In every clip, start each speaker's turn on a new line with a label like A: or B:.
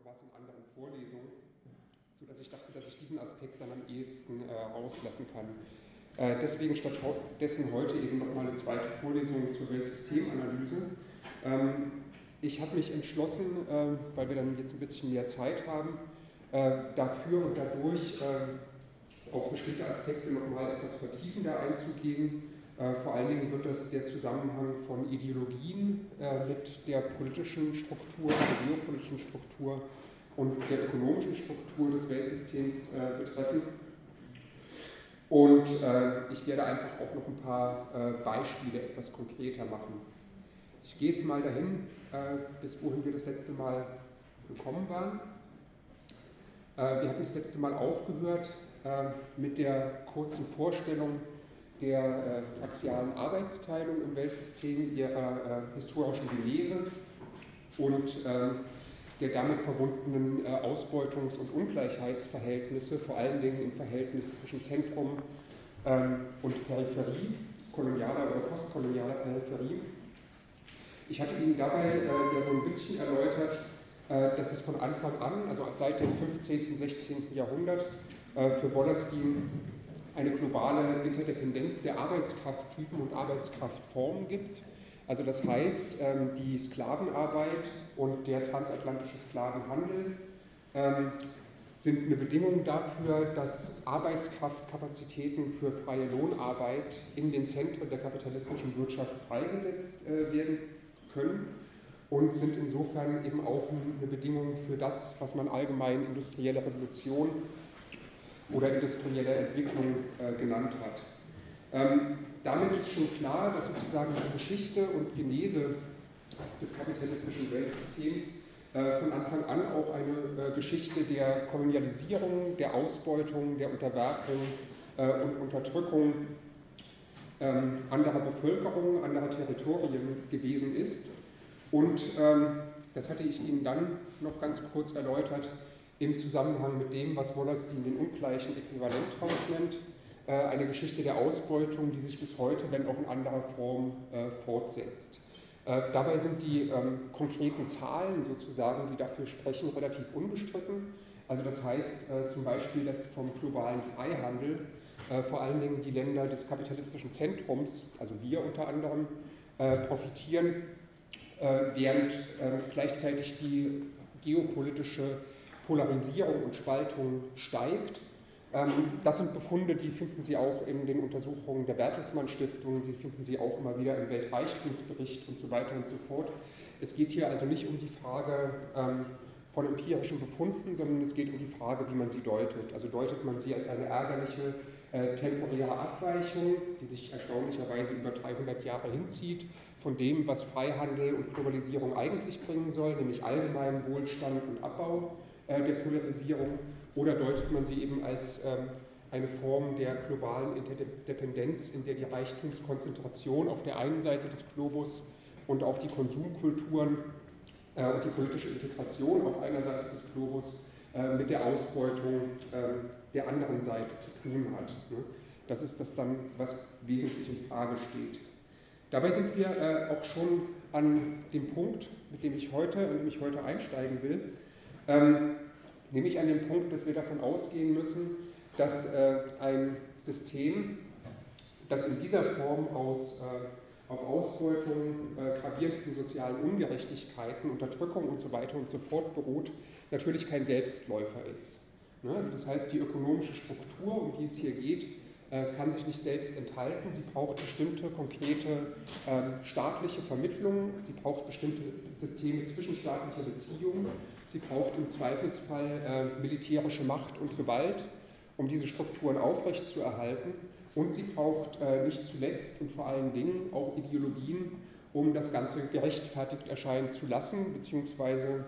A: was in anderen Vorlesungen, sodass ich dachte, dass ich diesen Aspekt dann am ehesten auslassen kann. Deswegen stattdessen heute eben nochmal eine zweite Vorlesung zur Weltsystemanalyse. Ich habe mich entschlossen, weil wir dann jetzt ein bisschen mehr Zeit haben, dafür und dadurch auf bestimmte Aspekte nochmal etwas vertiefender einzugehen. Vor allen Dingen wird das der Zusammenhang von Ideologien mit der politischen Struktur, der geopolitischen Struktur und der ökonomischen Struktur des Weltsystems betreffen. Und ich werde einfach auch noch ein paar Beispiele etwas konkreter machen. Ich gehe jetzt mal dahin, bis wohin wir das letzte Mal gekommen waren. Wir hatten das letzte Mal aufgehört mit der kurzen Vorstellung der axialen Arbeitsteilung im Weltsystem, ihrer historischen Genese und der damit verbundenen Ausbeutungs- und Ungleichheitsverhältnisse, vor allen Dingen im Verhältnis zwischen Zentrum und Peripherie, kolonialer oder postkolonialer Peripherie. Ich hatte Ihnen dabei ja so ein bisschen erläutert, dass es von Anfang an, also seit dem 15. und 16. Jahrhundert, für Wallerstein eine globale Interdependenz der Arbeitskrafttypen und Arbeitskraftformen gibt. Also das heißt, die Sklavenarbeit und der transatlantische Sklavenhandel sind eine Bedingung dafür, dass Arbeitskraftkapazitäten für freie Lohnarbeit in den Zentren der kapitalistischen Wirtschaft freigesetzt werden können und sind insofern eben auch eine Bedingung für das, was man allgemein industrielle Revolution oder industrielle Entwicklung genannt hat. Damit ist schon klar, dass sozusagen die Geschichte und Genese des kapitalistischen Weltsystems von Anfang an auch eine Geschichte der Kolonialisierung, der Ausbeutung, der Unterwerfung und Unterdrückung anderer Bevölkerungen, anderer Territorien gewesen ist. Und das hatte ich Ihnen dann noch ganz kurz erläutert im Zusammenhang mit dem, was Wallerstein den ungleichen Äquivalenttausch nennt, eine Geschichte der Ausbeutung, die sich bis heute, wenn auch in anderer Form, fortsetzt. Dabei sind die konkreten Zahlen sozusagen, die dafür sprechen, relativ unbestritten. Also das heißt zum Beispiel, dass vom globalen Freihandel vor allen Dingen die Länder des kapitalistischen Zentrums, also wir unter anderem, profitieren, während gleichzeitig die geopolitische Polarisierung und Spaltung steigt. Das sind Befunde, die finden Sie auch in den Untersuchungen der Bertelsmann Stiftung, die finden Sie auch immer wieder im Weltreichtumsbericht und so weiter und so fort. Es geht hier also nicht um die Frage von empirischen Befunden, sondern es geht um die Frage, wie man sie deutet. Also deutet man sie als eine ärgerliche temporäre Abweichung, die sich erstaunlicherweise über 300 Jahre hinzieht, von dem, was Freihandel und Globalisierung eigentlich bringen soll, nämlich allgemeinen Wohlstand und Abbau der Polarisierung, oder deutet man sie eben als eine Form der globalen Interdependenz, in der die Reichtumskonzentration auf der einen Seite des Globus und auch die Konsumkulturen und die politische Integration auf einer Seite des Globus mit der Ausbeutung der anderen Seite zu tun hat. Das ist das dann, was wesentlich in Frage steht. Dabei sind wir auch schon an dem Punkt, an dem ich heute einsteigen will, nämlich an dem Punkt, dass wir davon ausgehen müssen, dass ein System, das in dieser Form auf Ausbeutung, gravierenden sozialen Ungerechtigkeiten, Unterdrückung und so weiter und so fort beruht, natürlich kein Selbstläufer ist. Also das heißt, die ökonomische Struktur, um die es hier geht, kann sich nicht selbst enthalten. Sie braucht bestimmte konkrete staatliche Vermittlungen, sie braucht bestimmte Systeme zwischenstaatlicher Beziehungen, sie braucht im Zweifelsfall militärische Macht und Gewalt, um diese Strukturen aufrechtzuerhalten. Und sie braucht nicht zuletzt und vor allen Dingen auch Ideologien, um das Ganze gerechtfertigt erscheinen zu lassen, beziehungsweise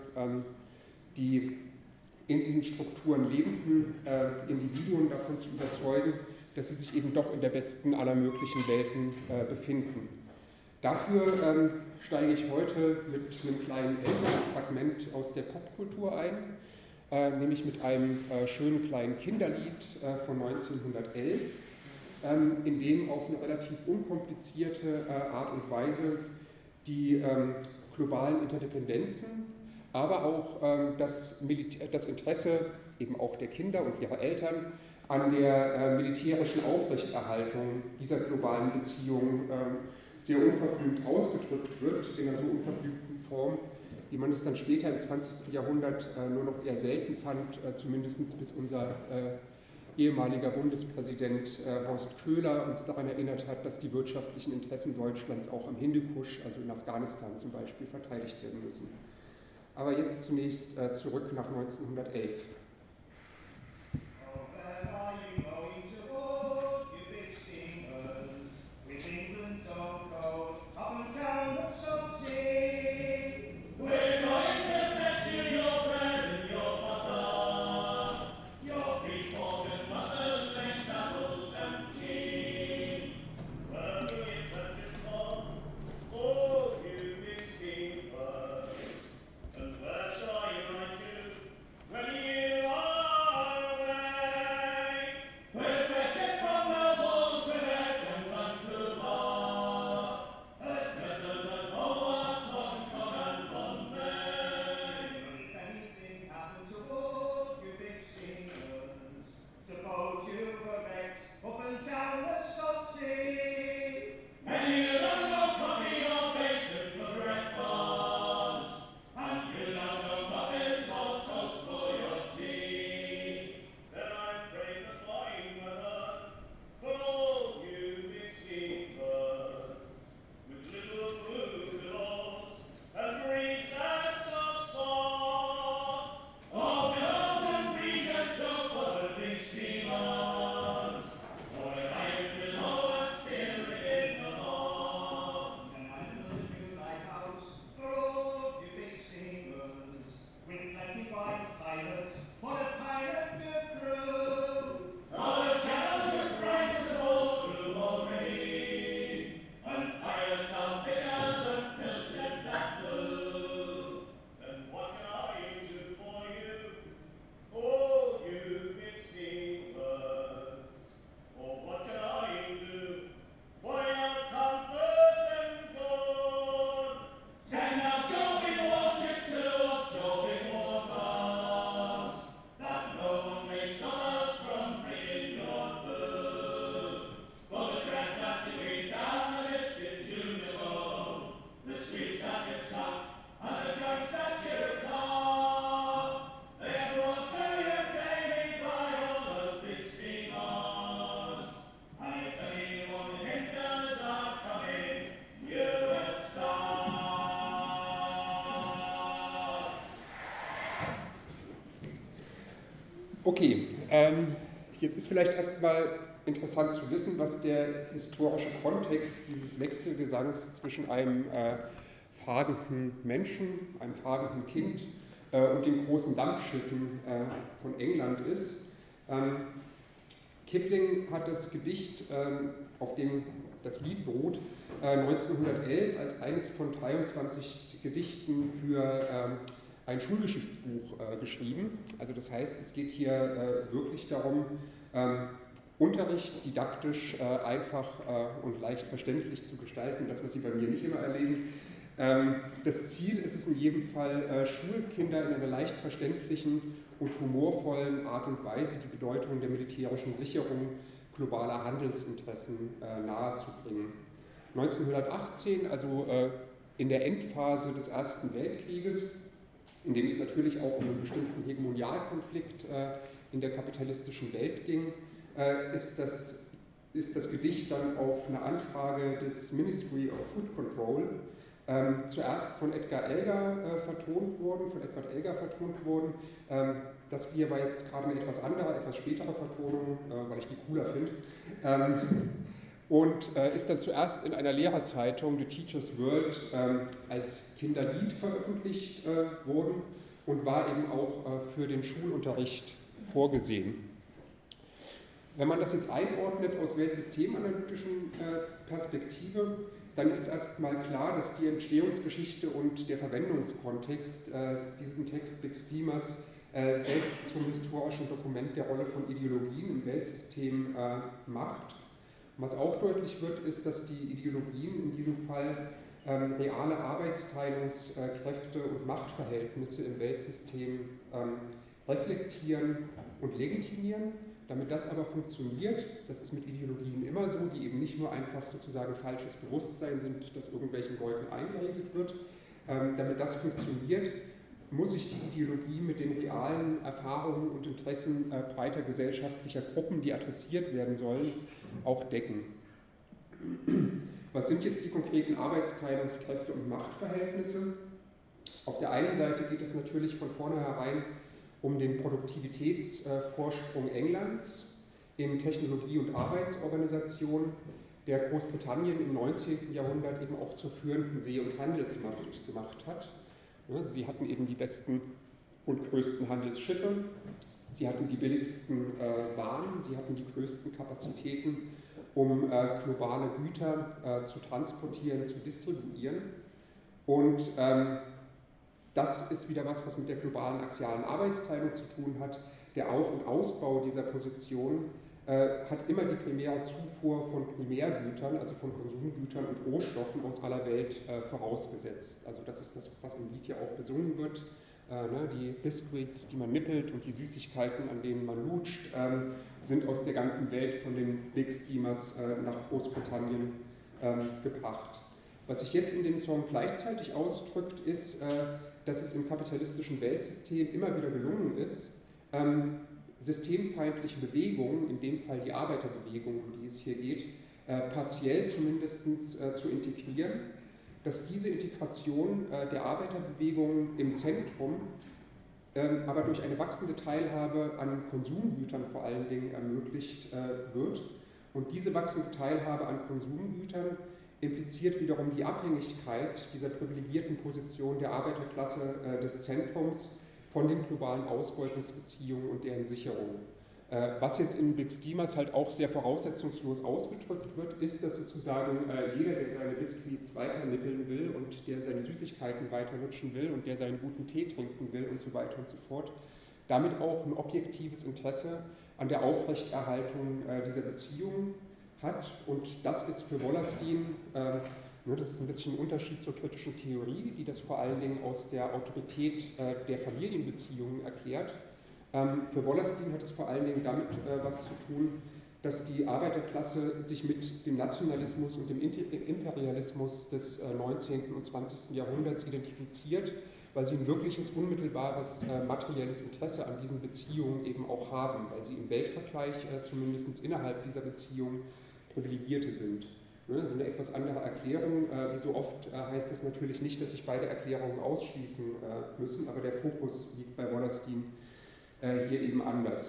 A: die in diesen Strukturen lebenden Individuen davon zu überzeugen, dass sie sich eben doch in der besten aller möglichen Welten befinden. Dafür steige ich heute mit einem kleinen älteren Fragment aus der Popkultur ein, nämlich mit einem schönen kleinen Kinderlied von 1911, in dem auf eine relativ unkomplizierte Art und Weise die globalen Interdependenzen, aber auch das Interesse eben auch der Kinder und ihrer Eltern an der militärischen Aufrechterhaltung dieser globalen Beziehung sehr unverblümt ausgedrückt wird, in einer so unverblümten Form, wie man es dann später im 20. Jahrhundert nur noch eher selten fand, zumindest bis unser ehemaliger Bundespräsident Horst Köhler uns daran erinnert hat, dass die wirtschaftlichen Interessen Deutschlands auch am Hindukusch, also in Afghanistan zum Beispiel, verteidigt werden müssen. Aber jetzt zunächst zurück nach 1911. Okay, jetzt ist vielleicht erstmal interessant zu wissen, was der historische Kontext dieses Wechselgesangs zwischen einem fragenden Menschen, einem fragenden Kind und den großen Dampfschiffen von England ist. Kipling hat das Gedicht, auf dem das Lied beruht, 1911 als eines von 23 Gedichten für ein Schulgeschichtsbuch geschrieben. Also das heißt, es geht hier wirklich darum, Unterricht didaktisch einfach und leicht verständlich zu gestalten, das, was Sie bei mir nicht immer erleben. Das Ziel ist es in jedem Fall, Schulkinder in einer leicht verständlichen und humorvollen Art und Weise die Bedeutung der militärischen Sicherung globaler Handelsinteressen nahezubringen. 1918, also in der Endphase des Ersten Weltkrieges, in dem es natürlich auch um einen bestimmten Hegemonialkonflikt in der kapitalistischen Welt ging, ist das Gedicht dann auf eine Anfrage des Ministry of Food Control zuerst von Edward Elgar vertont worden. Das hier war jetzt gerade eine etwas andere, etwas spätere Vertonung, weil ich die cooler finde. Und ist dann zuerst in einer Lehrerzeitung, The Teacher's World, als Kinderlied veröffentlicht worden und war eben auch für den Schulunterricht vorgesehen. Wenn man das jetzt einordnet aus weltsystemanalytischen Perspektive, dann ist erstmal klar, dass die Entstehungsgeschichte und der Verwendungskontext diesen Text Big Steamers selbst zum historischen Dokument der Rolle von Ideologien im Weltsystem macht. Was auch deutlich wird, ist, dass die Ideologien in diesem Fall reale Arbeitsteilungskräfte und Machtverhältnisse im Weltsystem reflektieren und legitimieren. Damit das aber funktioniert, das ist mit Ideologien immer so, die eben nicht nur einfach sozusagen falsches Bewusstsein sind, das irgendwelchen Leuten eingeredet wird. Damit das funktioniert, muss sich die Ideologie mit den realen Erfahrungen und Interessen breiter gesellschaftlicher Gruppen, die adressiert werden sollen, auch decken. Was sind jetzt die konkreten Arbeitsteilungskräfte und Machtverhältnisse? Auf der einen Seite geht es natürlich von vornherein um den Produktivitätsvorsprung Englands in Technologie- und Arbeitsorganisation, der Großbritannien im 19. Jahrhundert eben auch zur führenden See- und Handelsmacht gemacht hat. Sie hatten eben die besten und größten Handelsschiffe, sie hatten die billigsten Waren, sie hatten die größten Kapazitäten, um globale Güter zu transportieren, zu distribuieren. Und das ist wieder was mit der globalen axialen Arbeitsteilung zu tun hat. Der Auf- und Ausbau dieser Position hat immer die primäre Zufuhr von Primärgütern, also von Konsumgütern und Rohstoffen aus aller Welt vorausgesetzt. Also das ist das, was im Lied ja auch besungen wird. Die Biscuits, die man nippelt, und die Süßigkeiten, an denen man lutscht, sind aus der ganzen Welt von den Big Steamers nach Großbritannien gebracht. Was sich jetzt in dem Song gleichzeitig ausdrückt, ist, dass es im kapitalistischen Weltsystem immer wieder gelungen ist, systemfeindliche Bewegungen, in dem Fall die Arbeiterbewegung, um die es hier geht, partiell zumindest zu integrieren, dass diese Integration der Arbeiterbewegung im Zentrum aber durch eine wachsende Teilhabe an Konsumgütern vor allen Dingen ermöglicht wird. Und diese wachsende Teilhabe an Konsumgütern impliziert wiederum die Abhängigkeit dieser privilegierten Position der Arbeiterklasse des Zentrums von den globalen Ausbeutungsbeziehungen und deren Sicherung. Was jetzt in Big Steamers halt auch sehr voraussetzungslos ausgedrückt wird, ist, dass sozusagen jeder, der seine Biscuits weiter nippeln will und der seine Süßigkeiten weiter lutschen will und der seinen guten Tee trinken will und so weiter und so fort, damit auch ein objektives Interesse an der Aufrechterhaltung dieser Beziehungen hat. Und das ist für Wallerstein, das ist ein bisschen ein Unterschied zur kritischen Theorie, die das vor allen Dingen aus der Autorität der Familienbeziehungen erklärt. Für Wallerstein hat es vor allen Dingen damit was zu tun, dass die Arbeiterklasse sich mit dem Nationalismus und dem Imperialismus des 19. und 20. Jahrhunderts identifiziert, weil sie ein wirkliches, unmittelbares materielles Interesse an diesen Beziehungen eben auch haben, weil sie im Weltvergleich zumindest innerhalb dieser Beziehungen Privilegierte sind. So eine etwas andere Erklärung. Wie so oft heißt es natürlich nicht, dass sich beide Erklärungen ausschließen müssen, aber der Fokus liegt bei Wallerstein hier eben anders.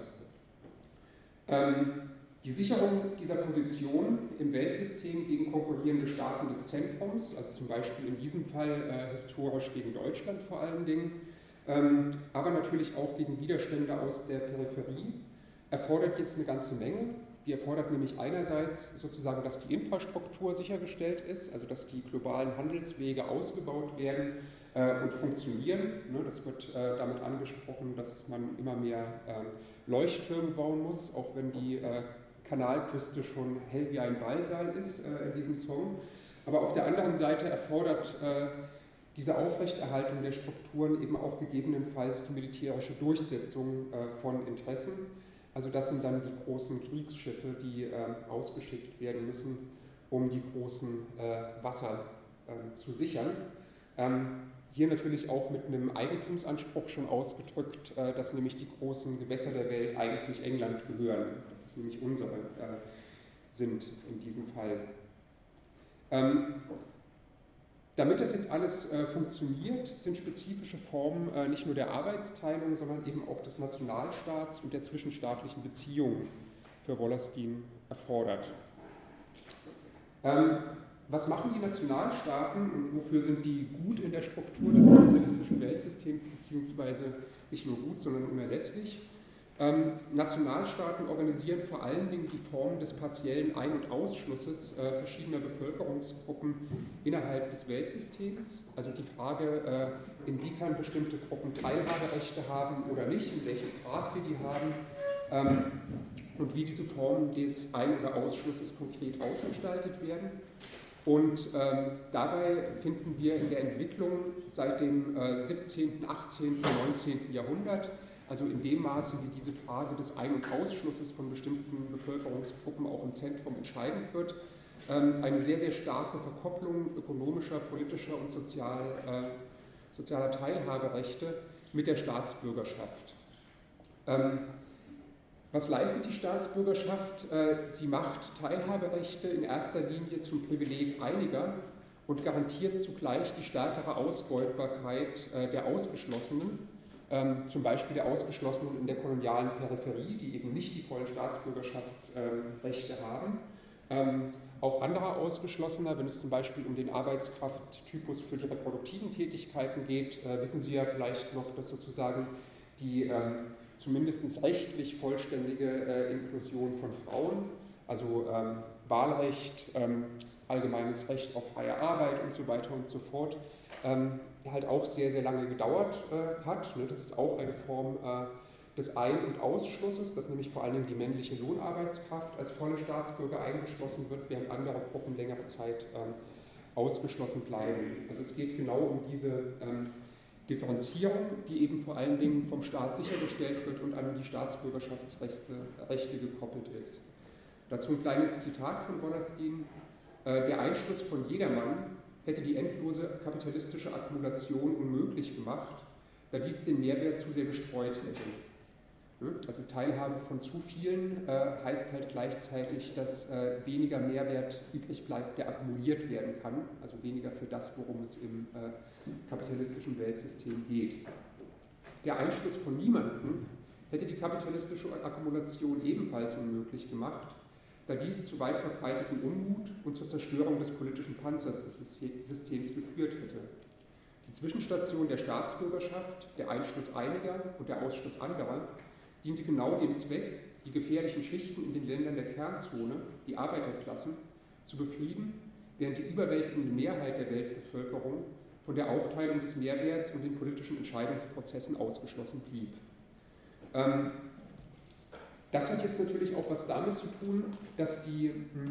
A: Die Sicherung dieser Position im Weltsystem gegen konkurrierende Staaten des Zentrums, also zum Beispiel in diesem Fall historisch gegen Deutschland vor allen Dingen, aber natürlich auch gegen Widerstände aus der Peripherie, erfordert jetzt eine ganze Menge. Die erfordert nämlich einerseits sozusagen, dass die Infrastruktur sichergestellt ist, also dass die globalen Handelswege ausgebaut werden und funktionieren. Das wird damit angesprochen, dass man immer mehr Leuchttürme bauen muss, auch wenn die Kanalküste schon hell wie ein Ballsaal ist in diesem Song. Aber auf der anderen Seite erfordert diese Aufrechterhaltung der Strukturen eben auch gegebenenfalls die militärische Durchsetzung von Interessen. Also das sind dann die großen Kriegsschiffe, die ausgeschickt werden müssen, um die großen Wasser zu sichern. Hier natürlich auch mit einem Eigentumsanspruch schon ausgedrückt, dass nämlich die großen Gewässer der Welt eigentlich England gehören, dass es nämlich unsere sind in diesem Fall. Damit das jetzt alles funktioniert, sind spezifische Formen nicht nur der Arbeitsteilung, sondern eben auch des Nationalstaats und der zwischenstaatlichen Beziehungen für Wallerstein erfordert. Was machen die Nationalstaaten und wofür sind die gut in der Struktur des kapitalistischen Weltsystems, beziehungsweise nicht nur gut, sondern unerlässlich? Nationalstaaten organisieren vor allen Dingen die Form des partiellen Ein- und Ausschlusses verschiedener Bevölkerungsgruppen innerhalb des Weltsystems. Also die Frage, inwiefern bestimmte Gruppen Teilhaberechte haben oder nicht, in welchem Grad sie die haben und wie diese Formen des Ein- oder Ausschlusses konkret ausgestaltet werden. Und dabei finden wir in der Entwicklung seit dem 17., 18., 19. Jahrhundert, also in dem Maße, wie diese Frage des Ein- und Ausschlusses von bestimmten Bevölkerungsgruppen auch im Zentrum entscheidend wird, eine sehr, sehr starke Verkopplung ökonomischer, politischer und sozialer Teilhaberechte mit der Staatsbürgerschaft. Was leistet die Staatsbürgerschaft? Sie macht Teilhaberechte in erster Linie zum Privileg einiger und garantiert zugleich die stärkere Ausbeutbarkeit der Ausgeschlossenen, zum Beispiel der Ausgeschlossenen in der kolonialen Peripherie, die eben nicht die vollen Staatsbürgerschaftsrechte haben. Auch anderer Ausgeschlossener, wenn es zum Beispiel um den Arbeitskrafttypus für die reproduktiven Tätigkeiten geht, wissen Sie ja vielleicht noch, dass sozusagen die zumindest rechtlich vollständige Inklusion von Frauen, also Wahlrecht, allgemeines Recht auf freie Arbeit und so weiter und so fort, halt auch sehr, sehr lange gedauert hat. Das ist auch eine Form des Ein- und Ausschlusses, dass nämlich vor allen Dingen die männliche Lohnarbeitskraft als volle Staatsbürger eingeschlossen wird, während andere Gruppen längere Zeit ausgeschlossen bleiben. Also es geht genau um diese Differenzierung, die eben vor allen Dingen vom Staat sichergestellt wird und an die Staatsbürgerschaftsrechte gekoppelt ist. Dazu ein kleines Zitat von Wallerstein: Der Einschluss von jedermann hätte die endlose kapitalistische Akkumulation unmöglich gemacht, da dies den Mehrwert zu sehr gestreut hätte. Also Teilhabe von zu vielen heißt halt gleichzeitig, dass weniger Mehrwert übrig bleibt, der akkumuliert werden kann, also weniger für das, worum es im kapitalistischen Weltsystem geht. Der Einschluss von niemandem hätte die kapitalistische Akkumulation ebenfalls unmöglich gemacht, da dies zu weit verbreiteten Unmut und zur Zerstörung des politischen Panzers des Systems geführt hätte. Die Zwischenstation der Staatsbürgerschaft, der Einschluss einiger und der Ausschluss anderer, diente genau dem Zweck, die gefährlichen Schichten in den Ländern der Kernzone, die Arbeiterklassen, zu befrieden, während die überwältigende Mehrheit der Weltbevölkerung von der Aufteilung des Mehrwerts und den politischen Entscheidungsprozessen ausgeschlossen blieb. Das hat jetzt natürlich auch was damit zu tun, dass die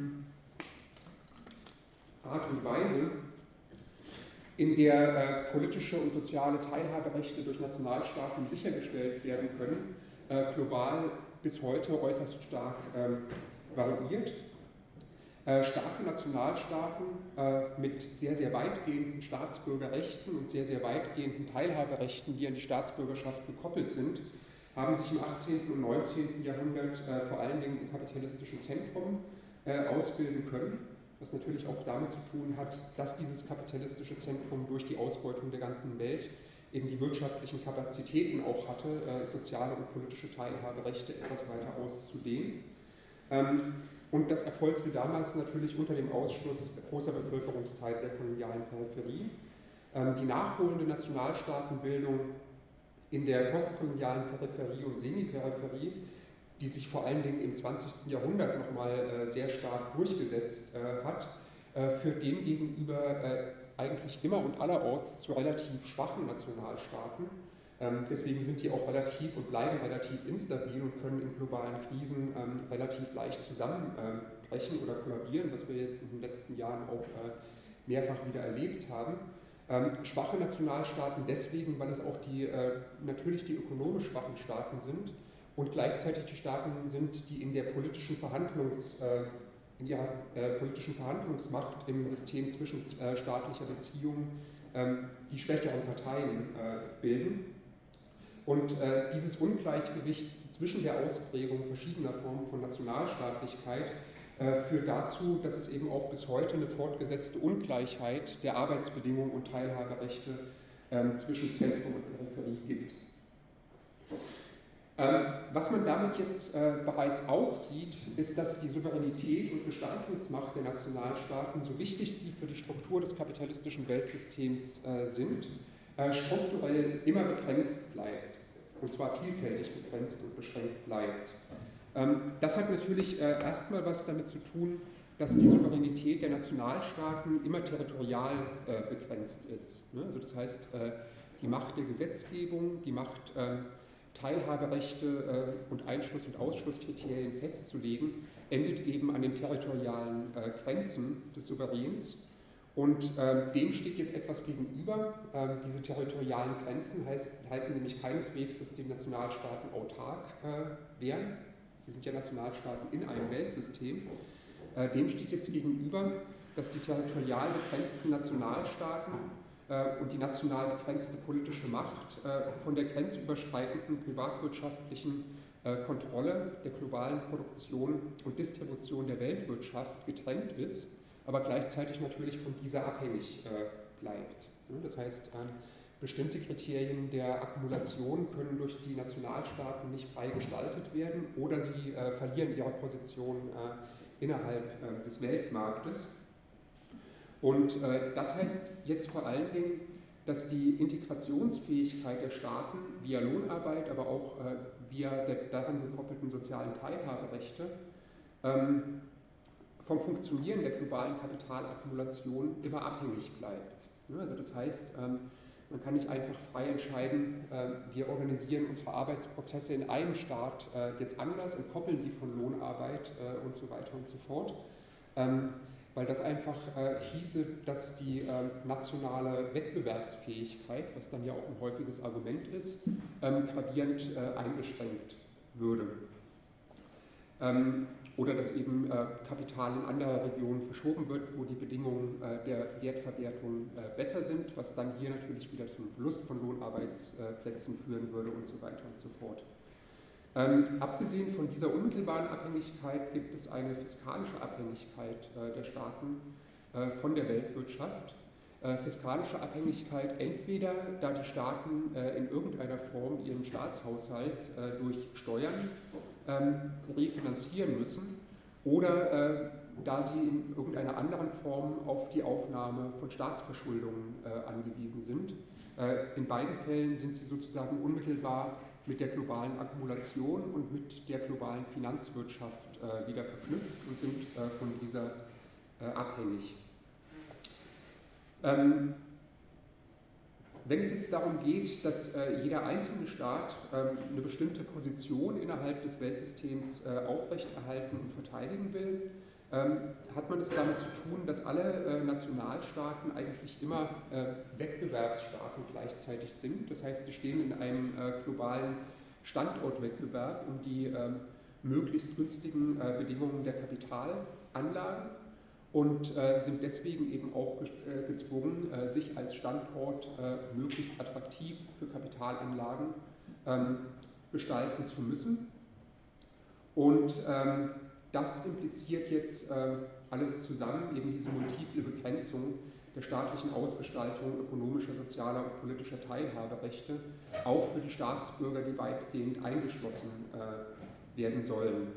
A: Art und Weise, in der politische und soziale Teilhaberechte durch Nationalstaaten sichergestellt werden können, global bis heute äußerst stark variiert. Starke Nationalstaaten mit sehr, sehr weitgehenden Staatsbürgerrechten und sehr, sehr weitgehenden Teilhaberechten, die an die Staatsbürgerschaft gekoppelt sind, haben sich im 18. und 19. Jahrhundert vor allen Dingen im kapitalistischen Zentrum ausbilden können, was natürlich auch damit zu tun hat, dass dieses kapitalistische Zentrum durch die Ausbeutung der ganzen Welt eben die wirtschaftlichen Kapazitäten auch hatte, soziale und politische Teilhaberechte etwas weiter auszudehnen. Und das erfolgte damals natürlich unter dem Ausschluss großer Bevölkerungsteile der kolonialen Peripherie. Die nachholende Nationalstaatenbildung in der postkolonialen Peripherie und Semiperipherie, die sich vor allen Dingen im 20. Jahrhundert nochmal sehr stark durchgesetzt hat, führt demgegenüber eigentlich immer und allerorts zu relativ schwachen Nationalstaaten. Deswegen sind die auch relativ und bleiben relativ instabil und können in globalen Krisen relativ leicht zusammenbrechen oder kollabieren, was wir jetzt in den letzten Jahren auch mehrfach wieder erlebt haben. Schwache Nationalstaaten deswegen, weil es auch natürlich die ökonomisch schwachen Staaten sind und gleichzeitig die Staaten sind, die in ihrer politischen Verhandlungsmacht im System zwischenstaatlicher Beziehungen die schwächeren Parteien bilden. Und dieses Ungleichgewicht zwischen der Ausprägung verschiedener Formen von Nationalstaatlichkeit führt dazu, dass es eben auch bis heute eine fortgesetzte Ungleichheit der Arbeitsbedingungen und Teilhaberechte zwischen Zentrum und Peripherie gibt. Was man damit jetzt bereits auch sieht, ist, dass die Souveränität und Gestaltungsmacht der Nationalstaaten, so wichtig sie für die Struktur des kapitalistischen Weltsystems sind, strukturell immer begrenzt bleibt, und zwar vielfältig begrenzt und beschränkt bleibt. Das hat natürlich erstmal was damit zu tun, dass die Souveränität der Nationalstaaten immer territorial begrenzt ist. Also das heißt, die Macht der Gesetzgebung, die Macht Teilhaberechte und Einschluss- und Ausschlusskriterien festzulegen, endet eben an den territorialen Grenzen des Souveräns. Und dem steht jetzt etwas gegenüber. Diese territorialen Grenzen heißen nämlich keineswegs, dass die Nationalstaaten autark wären. Sie sind ja Nationalstaaten in einem Weltsystem. Dem steht jetzt gegenüber, dass die territorial begrenzten Nationalstaaten und die national begrenzte politische Macht von der grenzüberschreitenden privatwirtschaftlichen Kontrolle der globalen Produktion und Distribution der Weltwirtschaft getrennt ist, aber gleichzeitig natürlich von dieser abhängig bleibt. Das heißt, bestimmte Kriterien der Akkumulation können durch die Nationalstaaten nicht frei gestaltet werden oder sie verlieren ihre Position innerhalb des Weltmarktes. Und das heißt jetzt vor allen Dingen, dass die Integrationsfähigkeit der Staaten via Lohnarbeit, aber auch via der daran gekoppelten sozialen Teilhaberechte vom Funktionieren der globalen Kapitalakkumulation immer abhängig bleibt. Also das heißt, man kann nicht einfach frei entscheiden, wir organisieren unsere Arbeitsprozesse in einem Staat jetzt anders und koppeln die von Lohnarbeit und so weiter und so fort, weil das einfach hieße, dass die nationale Wettbewerbsfähigkeit, was dann ja auch ein häufiges Argument ist, gravierend eingeschränkt würde. Oder dass eben Kapital in andere Regionen verschoben wird, wo die Bedingungen der Wertverwertung besser sind, was dann hier natürlich wieder zum Verlust von Lohnarbeitsplätzen führen würde und so weiter und so fort. Abgesehen von dieser unmittelbaren Abhängigkeit gibt es eine fiskalische Abhängigkeit der Staaten von der Weltwirtschaft. Fiskalische Abhängigkeit entweder, da die Staaten in irgendeiner Form ihren Staatshaushalt durch Steuern refinanzieren müssen oder da sie in irgendeiner anderen Form auf die Aufnahme von Staatsverschuldungen angewiesen sind. In beiden Fällen sind sie sozusagen unmittelbar mit der globalen Akkumulation und mit der globalen Finanzwirtschaft wieder verknüpft und sind von dieser abhängig. Wenn es jetzt darum geht, dass jeder einzelne Staat eine bestimmte Position innerhalb des Weltsystems aufrechterhalten und verteidigen will, hat man es damit zu tun, dass alle Nationalstaaten eigentlich immer Wettbewerbsstaaten gleichzeitig sind. Das heißt, sie stehen in einem globalen Standortwettbewerb um die möglichst günstigen Bedingungen der Kapitalanlagen und sind deswegen eben auch gezwungen, sich als Standort möglichst attraktiv für Kapitalanlagen gestalten zu müssen. Und das impliziert jetzt alles zusammen, eben diese multiple Begrenzung der staatlichen Ausgestaltung ökonomischer, sozialer und politischer Teilhaberechte, auch für die Staatsbürger, die weitgehend eingeschlossen werden sollen.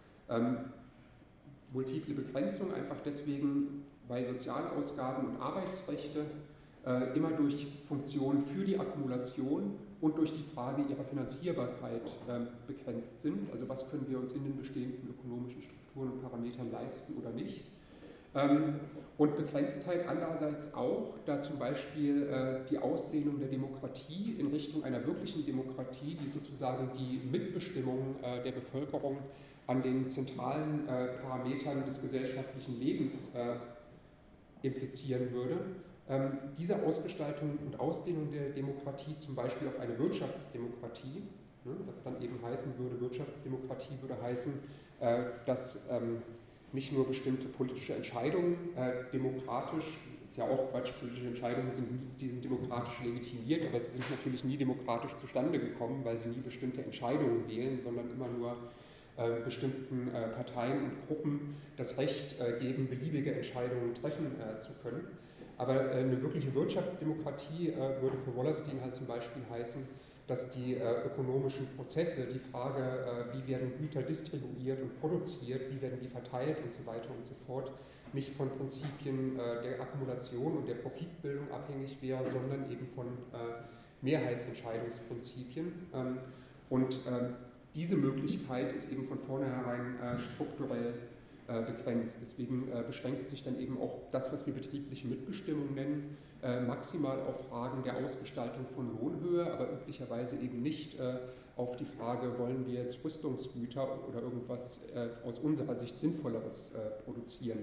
A: Multiple Begrenzung einfach deswegen, weil Sozialausgaben und Arbeitsrechte immer durch Funktionen für die Akkumulation und durch die Frage ihrer Finanzierbarkeit begrenzt sind. Also was können wir uns in den bestehenden ökonomischen Strukturen und Parametern leisten oder nicht. Und Begrenztheit andererseits auch, da zum Beispiel die Ausdehnung der Demokratie in Richtung einer wirklichen Demokratie, die sozusagen die Mitbestimmung der Bevölkerung an den zentralen Parametern des gesellschaftlichen Lebens implizieren würde. Diese Ausgestaltung und Ausdehnung der Demokratie zum Beispiel auf eine Wirtschaftsdemokratie, was dann eben heißen würde, Wirtschaftsdemokratie würde heißen, dass nicht nur bestimmte politische Entscheidungen demokratisch, ist ja auch Quatsch, politische Entscheidungen sind demokratisch legitimiert, aber sie sind natürlich nie demokratisch zustande gekommen, weil sie nie bestimmte Entscheidungen wählen, sondern immer nur bestimmten Parteien und Gruppen das Recht geben, beliebige Entscheidungen treffen zu können. Aber eine wirkliche Wirtschaftsdemokratie würde für Wallerstein halt zum Beispiel heißen, dass die ökonomischen Prozesse, die Frage, wie werden Güter distribuiert und produziert, wie werden die verteilt und so weiter und so fort, nicht von Prinzipien der Akkumulation und der Profitbildung abhängig wäre, sondern eben von Mehrheitsentscheidungsprinzipien. Und diese Möglichkeit ist eben von vornherein strukturell begrenzt. Deswegen beschränkt sich dann eben auch das, was wir betriebliche Mitbestimmung nennen, maximal auf Fragen der Ausgestaltung von Lohnhöhe, aber üblicherweise eben nicht auf die Frage, wollen wir jetzt Rüstungsgüter oder irgendwas aus unserer Sicht Sinnvolleres produzieren.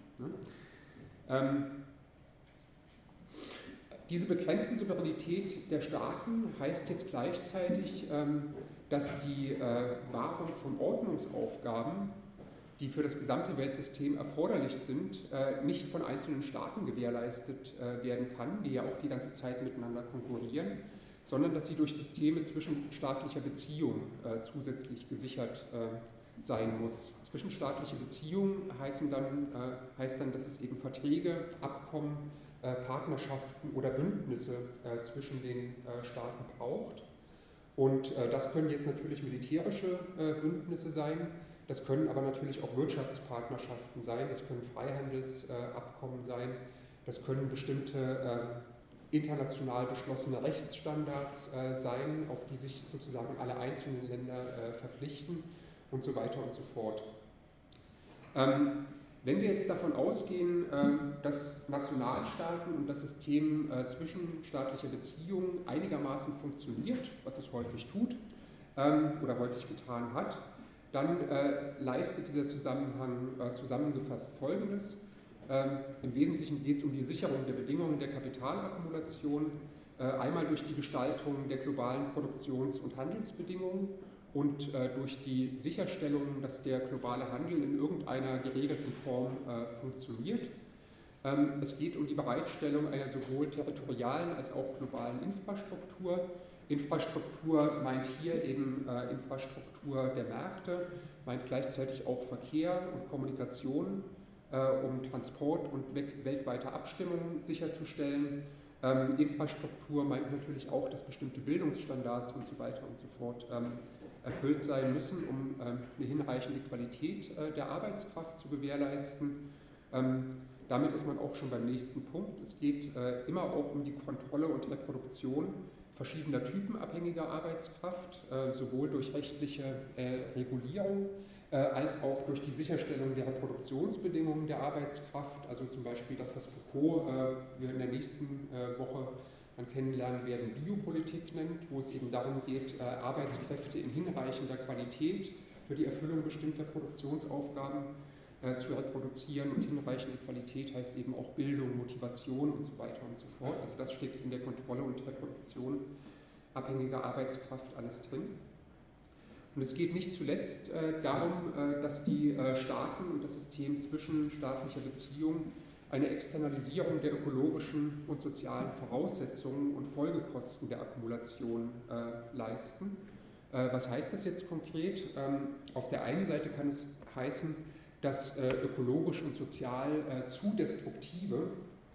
A: Ne? Diese begrenzte Souveränität der Staaten heißt jetzt gleichzeitig, dass die Wahrung von Ordnungsaufgaben, die für das gesamte Weltsystem erforderlich sind, nicht von einzelnen Staaten gewährleistet werden kann, die ja auch die ganze Zeit miteinander konkurrieren, sondern dass sie durch Systeme zwischenstaatlicher Beziehungen zusätzlich gesichert sein muss. Zwischenstaatliche Beziehungen heißt dann, dass es eben Verträge, Abkommen, Partnerschaften oder Bündnisse zwischen den Staaten braucht. Und das können jetzt natürlich militärische Bündnisse sein, das können aber natürlich auch Wirtschaftspartnerschaften sein, das können Freihandelsabkommen sein, das können bestimmte international beschlossene Rechtsstandards sein, auf die sich sozusagen alle einzelnen Länder verpflichten und so weiter und so fort. Wenn wir jetzt davon ausgehen, dass Nationalstaaten und das System zwischenstaatlicher Beziehungen einigermaßen funktioniert, was es häufig tut oder häufig getan hat, dann leistet dieser Zusammenhang zusammengefasst Folgendes. Im Wesentlichen geht es um die Sicherung der Bedingungen der Kapitalakkumulation, einmal durch die Gestaltung der globalen Produktions- und Handelsbedingungen und durch die Sicherstellung, dass der globale Handel in irgendeiner geregelten Form funktioniert. Es geht um die Bereitstellung einer sowohl territorialen als auch globalen Infrastruktur. Infrastruktur meint hier eben Infrastruktur der Märkte, meint gleichzeitig auch Verkehr und Kommunikation, um Transport und weltweite Abstimmung sicherzustellen. Infrastruktur meint natürlich auch, dass bestimmte Bildungsstandards und so weiter und so fort erfüllt sein müssen, um eine hinreichende Qualität der Arbeitskraft zu gewährleisten. Damit ist man auch schon beim nächsten Punkt. Es geht immer auch um die Kontrolle und Reproduktion verschiedener typenabhängiger Arbeitskraft, sowohl durch rechtliche Regulierung als auch durch die Sicherstellung der Reproduktionsbedingungen der Arbeitskraft, also zum Beispiel das, was Foucault wir in der nächsten Woche dann kennenlernen werden, Biopolitik nennt, wo es eben darum geht, Arbeitskräfte in hinreichender Qualität für die Erfüllung bestimmter Produktionsaufgaben zu reproduzieren, und hinreichende Qualität heißt eben auch Bildung, Motivation und so weiter und so fort. Also das steckt in der Kontrolle und Reproduktion abhängiger Arbeitskraft alles drin. Und es geht nicht zuletzt darum, dass die Staaten und das System zwischenstaatlicher Beziehungen eine Externalisierung der ökologischen und sozialen Voraussetzungen und Folgekosten der Akkumulation leisten. Was heißt das jetzt konkret? Auf der einen Seite kann es heißen, dass ökologisch und sozial zu destruktive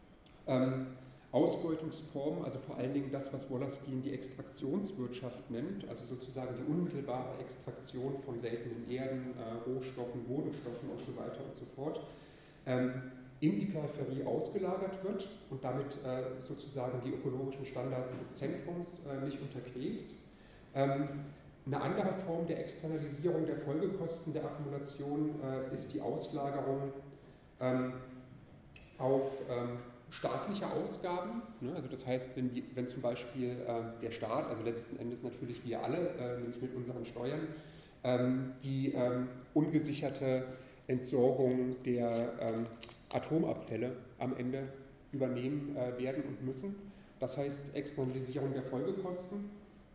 A: Ausbeutungsformen, also vor allen Dingen das, was Wallerstein die Extraktionswirtschaft nennt, also sozusagen die unmittelbare Extraktion von seltenen Erden, Rohstoffen, Bodenstoffen und so weiter und so fort, in die Peripherie ausgelagert wird und damit sozusagen die ökologischen Standards des Zentrums nicht untergräbt. Eine andere Form der Externalisierung der Folgekosten der Akkumulation ist die Auslagerung auf staatliche Ausgaben. Also das heißt, wenn zum Beispiel der Staat, also letzten Endes natürlich wir alle, nämlich mit unseren Steuern, die ungesicherte Entsorgung der Atomabfälle am Ende übernehmen werden und müssen. Das heißt Externalisierung der Folgekosten.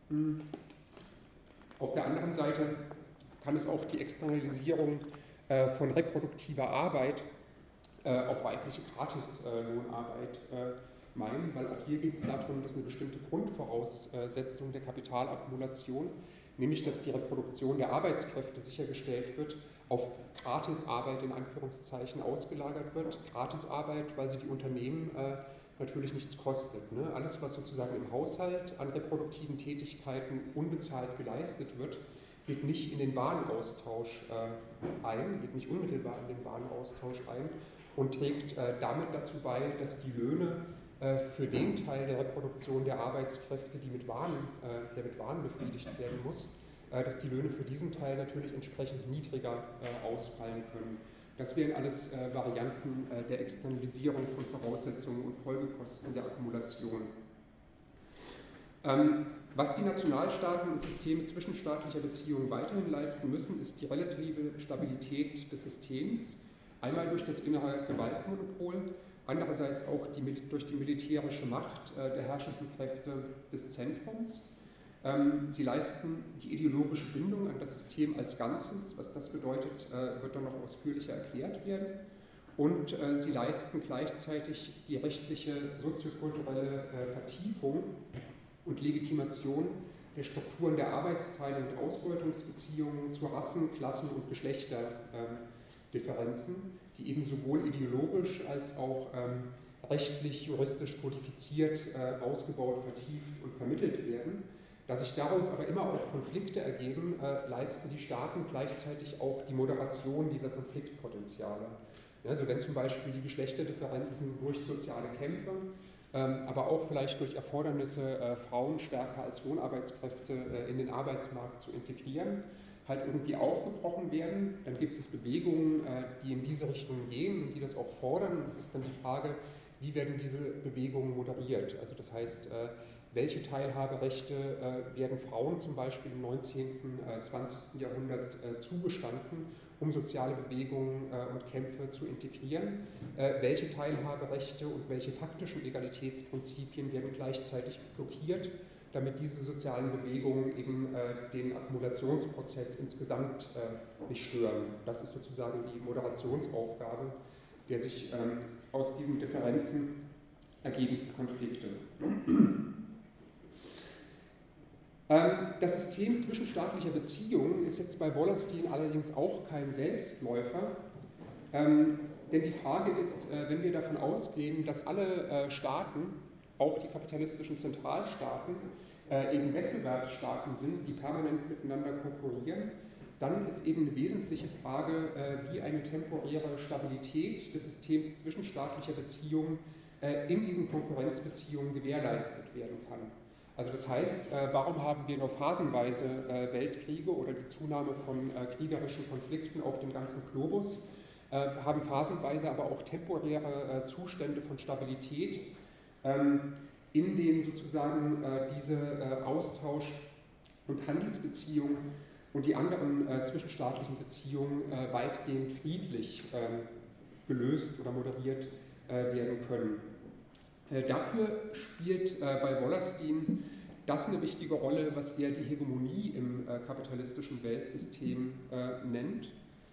A: Auf der anderen Seite kann es auch die Externalisierung von reproduktiver Arbeit auf weibliche Gratislohnarbeit meinen, weil auch hier geht es darum, dass eine bestimmte Grundvoraussetzung der Kapitalakkumulation, nämlich dass die Reproduktion der Arbeitskräfte sichergestellt wird, auf Gratisarbeit in Anführungszeichen ausgelagert wird. Gratisarbeit, weil sie die Unternehmen natürlich nichts kostet. Ne? Alles, was sozusagen im Haushalt an reproduktiven Tätigkeiten unbezahlt geleistet wird, geht nicht in den Warenaustausch ein, geht nicht unmittelbar in den Warenaustausch ein und trägt damit dazu bei, dass die Löhne für den Teil der Reproduktion der Arbeitskräfte, der mit Waren befriedigt werden muss, dass die Löhne für diesen Teil natürlich entsprechend niedriger ausfallen können Das wären alles Varianten der Externalisierung von Voraussetzungen und Folgekosten der Akkumulation. Was die Nationalstaaten und Systeme zwischenstaatlicher Beziehungen weiterhin leisten müssen, ist die relative Stabilität des Systems, einmal durch das innere Gewaltmonopol, andererseits auch durch die militärische Macht der herrschenden Kräfte des Zentrums. Sie leisten die ideologische Bindung an das System als Ganzes, was das bedeutet, wird dann noch ausführlicher erklärt werden. Und sie leisten gleichzeitig die rechtliche soziokulturelle Vertiefung und Legitimation der Strukturen der Arbeitsteilung und Ausbeutungsbeziehungen zu Rassen-, Klassen- und Geschlechterdifferenzen, die eben sowohl ideologisch als auch rechtlich, juristisch kodifiziert, ausgebaut, vertieft und vermittelt werden. Da sich daraus aber immer auch Konflikte ergeben, leisten die Staaten gleichzeitig auch die Moderation dieser Konfliktpotenziale. Also wenn zum Beispiel die Geschlechterdifferenzen durch soziale Kämpfe, aber auch vielleicht durch Erfordernisse, Frauen stärker als Lohnarbeitskräfte in den Arbeitsmarkt zu integrieren, halt irgendwie aufgebrochen werden, dann gibt es Bewegungen, die in diese Richtung gehen und die das auch fordern. Es ist dann die Frage, wie werden diese Bewegungen moderiert? Also das heißt, welche Teilhaberechte werden Frauen zum Beispiel im 19., 20. Jahrhundert zugestanden, um soziale Bewegungen und Kämpfe zu integrieren? Welche Teilhaberechte und welche faktischen Egalitätsprinzipien werden gleichzeitig blockiert, damit diese sozialen Bewegungen eben den Akkumulationsprozess insgesamt nicht stören? Das ist sozusagen die Moderationsaufgabe der sich aus diesen Differenzen ergebenden Konflikte. Das System zwischenstaatlicher Beziehungen ist jetzt bei Wallerstein allerdings auch kein Selbstläufer, denn die Frage ist, wenn wir davon ausgehen, dass alle Staaten, auch die kapitalistischen Zentralstaaten, eben Wettbewerbsstaaten sind, die permanent miteinander konkurrieren, dann ist eben eine wesentliche Frage, wie eine temporäre Stabilität des Systems zwischenstaatlicher Beziehungen in diesen Konkurrenzbeziehungen gewährleistet werden kann. Also das heißt, warum haben wir nur phasenweise Weltkriege oder die Zunahme von kriegerischen Konflikten auf dem ganzen Globus, haben phasenweise aber auch temporäre Zustände von Stabilität, in denen sozusagen diese Austausch- und Handelsbeziehungen und die anderen zwischenstaatlichen Beziehungen weitgehend friedlich gelöst oder moderiert werden können. Dafür spielt bei Wallerstein das eine wichtige Rolle, was er die Hegemonie im kapitalistischen Weltsystem nennt.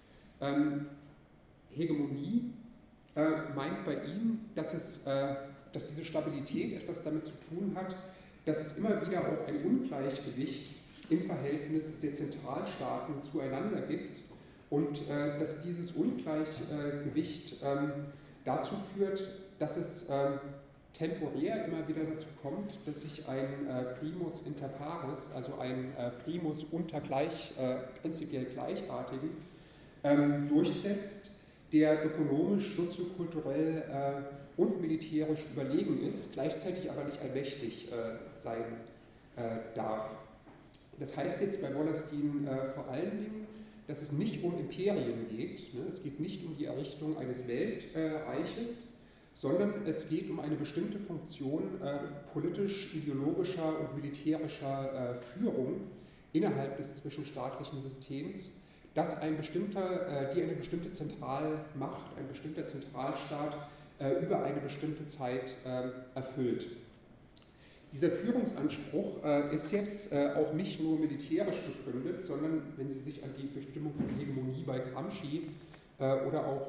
A: Hegemonie meint bei ihm, dass diese Stabilität etwas damit zu tun hat, dass es immer wieder auch ein Ungleichgewicht im Verhältnis der Zentralstaaten zueinander gibt und dass dieses Ungleichgewicht dazu führt, dass es temporär immer wieder dazu kommt, dass sich ein Primus inter pares, also ein Primus unter prinzipiell Gleichartigen, durchsetzt, der ökonomisch, soziokulturell und militärisch überlegen ist, gleichzeitig aber nicht allmächtig sein darf. Das heißt jetzt bei Wallerstein vor allen Dingen, dass es nicht um Imperien geht, ne? Es geht nicht um die Errichtung eines Weltreiches, sondern es geht um eine bestimmte Funktion politisch-ideologischer und militärischer Führung innerhalb des zwischenstaatlichen Systems, die eine bestimmte Zentralmacht, ein bestimmter Zentralstaat über eine bestimmte Zeit erfüllt. Dieser Führungsanspruch ist jetzt auch nicht nur militärisch begründet, sondern wenn Sie sich an die Bestimmung von Hegemonie bei Gramsci oder auch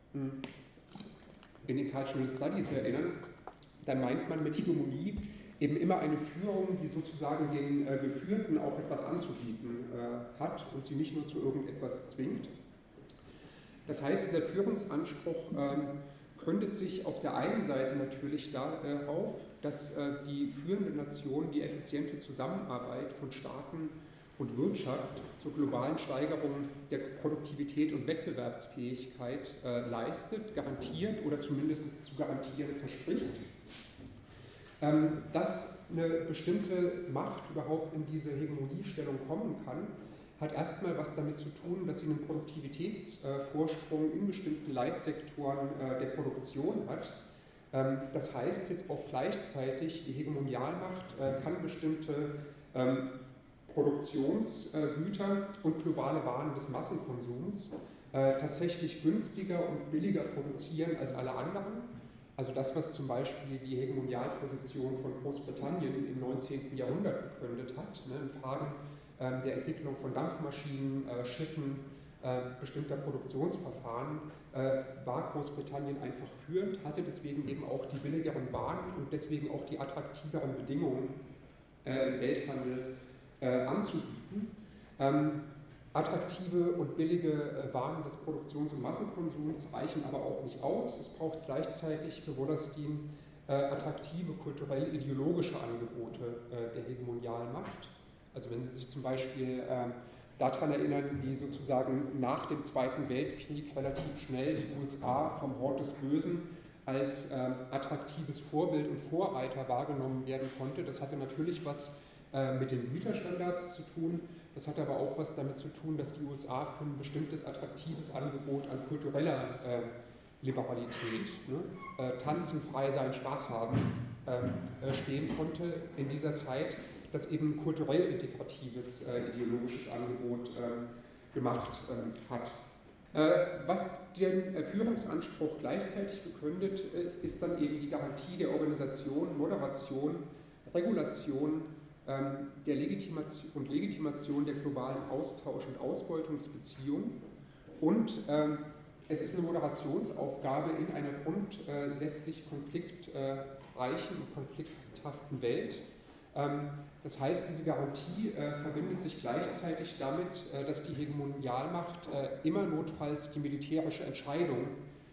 A: in den Cultural Studies erinnern, dann meint man mit Hegemonie eben immer eine Führung, die sozusagen den Geführten auch etwas anzubieten hat und sie nicht nur zu irgendetwas zwingt. Das heißt, dieser Führungsanspruch gründet sich auf der einen Seite natürlich darauf, dass die führende Nation die effiziente Zusammenarbeit von Staaten und Wirtschaft zur globalen Steigerung der Produktivität und Wettbewerbsfähigkeit leistet, garantiert oder zumindest zu garantieren verspricht. Dass eine bestimmte Macht überhaupt in diese Hegemoniestellung kommen kann, hat erstmal was damit zu tun, dass sie einen Produktivitätsvorsprung in bestimmten Leitsektoren der Produktion hat. Das heißt jetzt auch gleichzeitig, die Hegemonialmacht kann bestimmte Produktionsgüter und globale Waren des Massenkonsums tatsächlich günstiger und billiger produzieren als alle anderen. Also das, was zum Beispiel die Hegemonialposition von Großbritannien im 19. Jahrhundert begründet hat, ne, in Fragen der Entwicklung von Dampfmaschinen, Schiffen, bestimmter Produktionsverfahren, war Großbritannien einfach führend, hatte deswegen eben auch die billigeren Waren und deswegen auch die attraktiveren Bedingungen im Welthandel anzubieten. Attraktive und billige Waren des Produktions- und Massenkonsums reichen aber auch nicht aus. Es braucht gleichzeitig für Wallerstein attraktive kulturell-ideologische Angebote der Hegemonialmacht. Also wenn Sie sich zum Beispiel daran erinnern, wie sozusagen nach dem Zweiten Weltkrieg relativ schnell die USA vom Hort des Bösen als attraktives Vorbild und Vorreiter wahrgenommen werden konnte. Das hatte natürlich was mit den Güterstandards zu tun. Das hat aber auch was damit zu tun, dass die USA für ein bestimmtes attraktives Angebot an kultureller Liberalität, ne, tanzen, frei sein, Spaß haben, stehen konnte in dieser Zeit, das eben kulturell integratives ideologisches Angebot gemacht hat. Was den Führungsanspruch gleichzeitig begründet, ist dann eben die Garantie der Organisation, Moderation, Regulation der Legitimation der globalen Austausch- und Ausbeutungsbeziehungen. Und es ist eine Moderationsaufgabe in einer grundsätzlich konfliktreichen und konflikthaften Welt. Das heißt, diese Garantie verbindet sich gleichzeitig damit, dass die Hegemonialmacht immer notfalls die militärische Entscheidung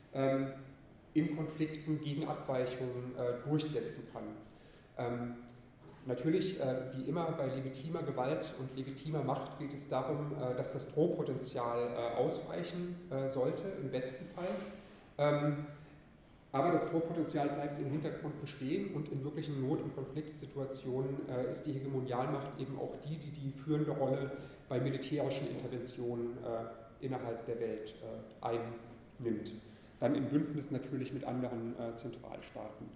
A: in Konflikten gegen Abweichungen durchsetzen kann. Natürlich, wie immer bei legitimer Gewalt und legitimer Macht geht es darum, dass das Drohpotenzial ausreichen sollte, im besten Fall. Aber das Drohpotenzial bleibt im Hintergrund bestehen und in wirklichen Not- und Konfliktsituationen ist die Hegemonialmacht eben auch die führende Rolle bei militärischen Interventionen innerhalb der Welt einnimmt. Dann im Bündnis natürlich mit anderen Zentralstaaten.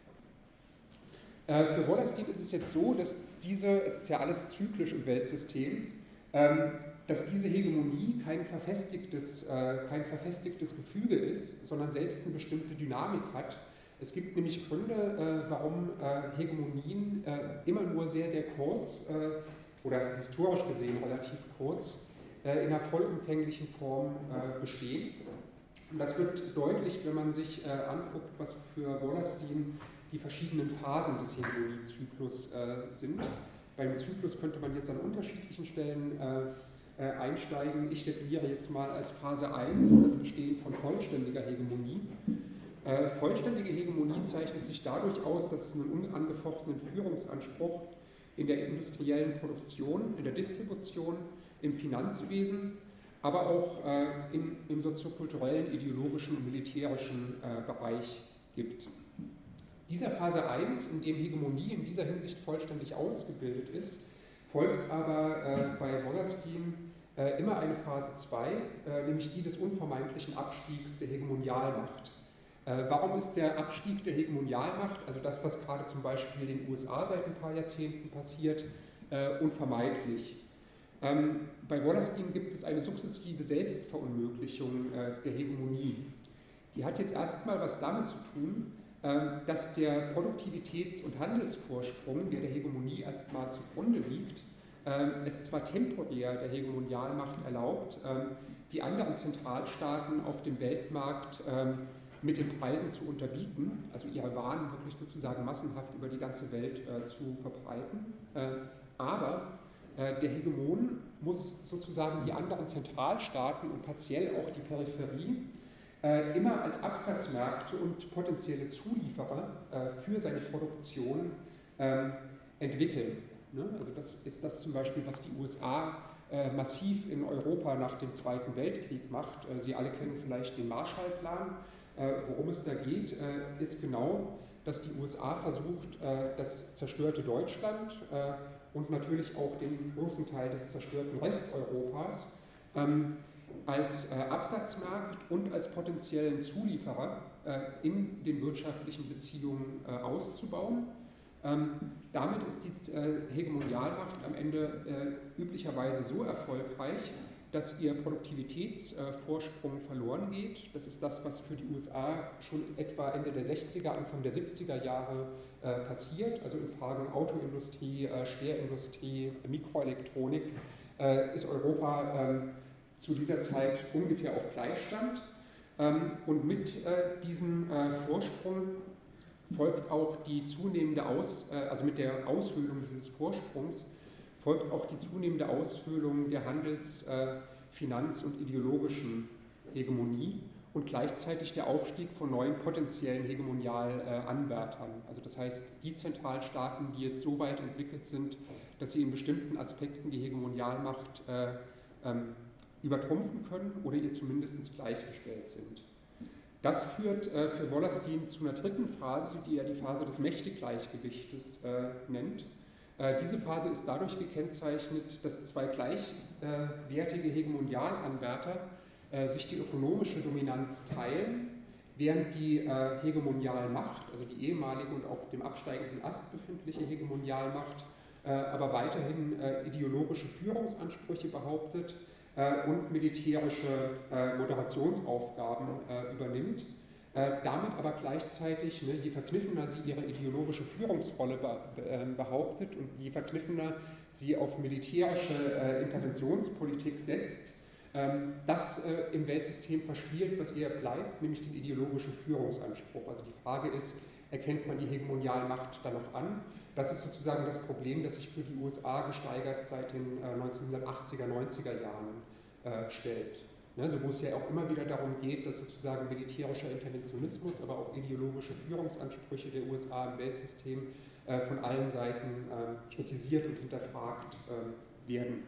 A: Für Wallerstein ist es jetzt so, dass es ist ja alles zyklisch im Weltsystem, dass diese Hegemonie kein verfestigtes Gefüge ist, sondern selbst eine bestimmte Dynamik hat. Es gibt nämlich Gründe, warum Hegemonien immer nur sehr, sehr kurz oder historisch gesehen relativ kurz in einer vollumfänglichen Form bestehen. Und das wird deutlich, wenn man sich anguckt, was für Wallerstein die verschiedenen Phasen des Hegemoniezyklus sind. Beim Zyklus könnte man jetzt an unterschiedlichen Stellen einsteigen. Ich definiere jetzt mal als Phase 1 das Bestehen von vollständiger Hegemonie. Vollständige Hegemonie zeichnet sich dadurch aus, dass es einen unangefochtenen Führungsanspruch in der industriellen Produktion, in der Distribution, im Finanzwesen, aber auch im soziokulturellen, ideologischen und militärischen Bereich gibt. Dieser Phase 1, in dem Hegemonie in dieser Hinsicht vollständig ausgebildet ist, folgt aber bei Wallerstein immer eine Phase 2, nämlich die des unvermeidlichen Abstiegs der Hegemonialmacht. Warum ist der Abstieg der Hegemonialmacht, also das, was gerade zum Beispiel in den USA seit ein paar Jahrzehnten passiert, unvermeidlich? Bei Wallerstein gibt es eine sukzessive Selbstverunmöglichung der Hegemonie. Die hat jetzt erstmal was damit zu tun, dass der Produktivitäts- und Handelsvorsprung, der Hegemonie erstmal zugrunde liegt, es zwar temporär der Hegemonialmacht erlaubt, die anderen Zentralstaaten auf dem Weltmarkt mit den Preisen zu unterbieten, also ihre Waren wirklich sozusagen massenhaft über die ganze Welt zu verbreiten, aber der Hegemon muss sozusagen die anderen Zentralstaaten und partiell auch die Peripherie immer als Absatzmärkte und potenzielle Zulieferer für seine Produktion entwickeln. Ne? Also das ist das zum Beispiel, was die USA massiv in Europa nach dem Zweiten Weltkrieg macht. Sie alle kennen vielleicht den Marshallplan. Worum es da geht, ist genau, dass die USA versucht, das zerstörte Deutschland und natürlich auch den großen Teil des zerstörten Resteuropas als Absatzmarkt und als potenziellen Zulieferer in den wirtschaftlichen Beziehungen auszubauen. Damit ist die Hegemonialmacht am Ende üblicherweise so erfolgreich, dass ihr Produktivitätsvorsprung verloren geht. Das ist das, was für die USA schon etwa Ende der 60er, Anfang der 70er Jahre passiert. Also in Fragen Autoindustrie, Schwerindustrie, Mikroelektronik ist Europa zu dieser Zeit ungefähr auf Gleichstand. Und mit diesem Vorsprung folgt auch die zunehmende also mit der Aushöhlung dieses Vorsprungs folgt auch die zunehmende Aushöhlung der Handels-, Finanz- und ideologischen Hegemonie und gleichzeitig der Aufstieg von neuen potenziellen Hegemonialanwärtern. Also das heißt, die Zentralstaaten, die jetzt so weit entwickelt sind, dass sie in bestimmten Aspekten die Hegemonialmacht übertrumpfen können oder ihr zumindest gleichgestellt sind. Das führt für Wallerstein zu einer dritten Phase, die er die Phase des Mächtegleichgewichtes nennt. Diese Phase ist dadurch gekennzeichnet, dass zwei gleichwertige Hegemonialanwärter sich die ökonomische Dominanz teilen, während die Hegemonialmacht, also die ehemalige und auf dem absteigenden Ast befindliche Hegemonialmacht, aber weiterhin ideologische Führungsansprüche behauptet und militärische Moderationsaufgaben übernimmt, damit aber gleichzeitig, je verkniffener sie ihre ideologische Führungsrolle behauptet und je verkniffener sie auf militärische Interventionspolitik setzt, das im Weltsystem verspielt, was ihr bleibt, nämlich den ideologischen Führungsanspruch. Also die Frage ist, erkennt man die Hegemonialmacht dann noch an? Das ist sozusagen das Problem, das sich für die USA gesteigert seit den 1980er, 90er Jahren stellt. Also wo es ja auch immer wieder darum geht, dass sozusagen militärischer Interventionismus, aber auch ideologische Führungsansprüche der USA im Weltsystem von allen Seiten kritisiert und hinterfragt werden.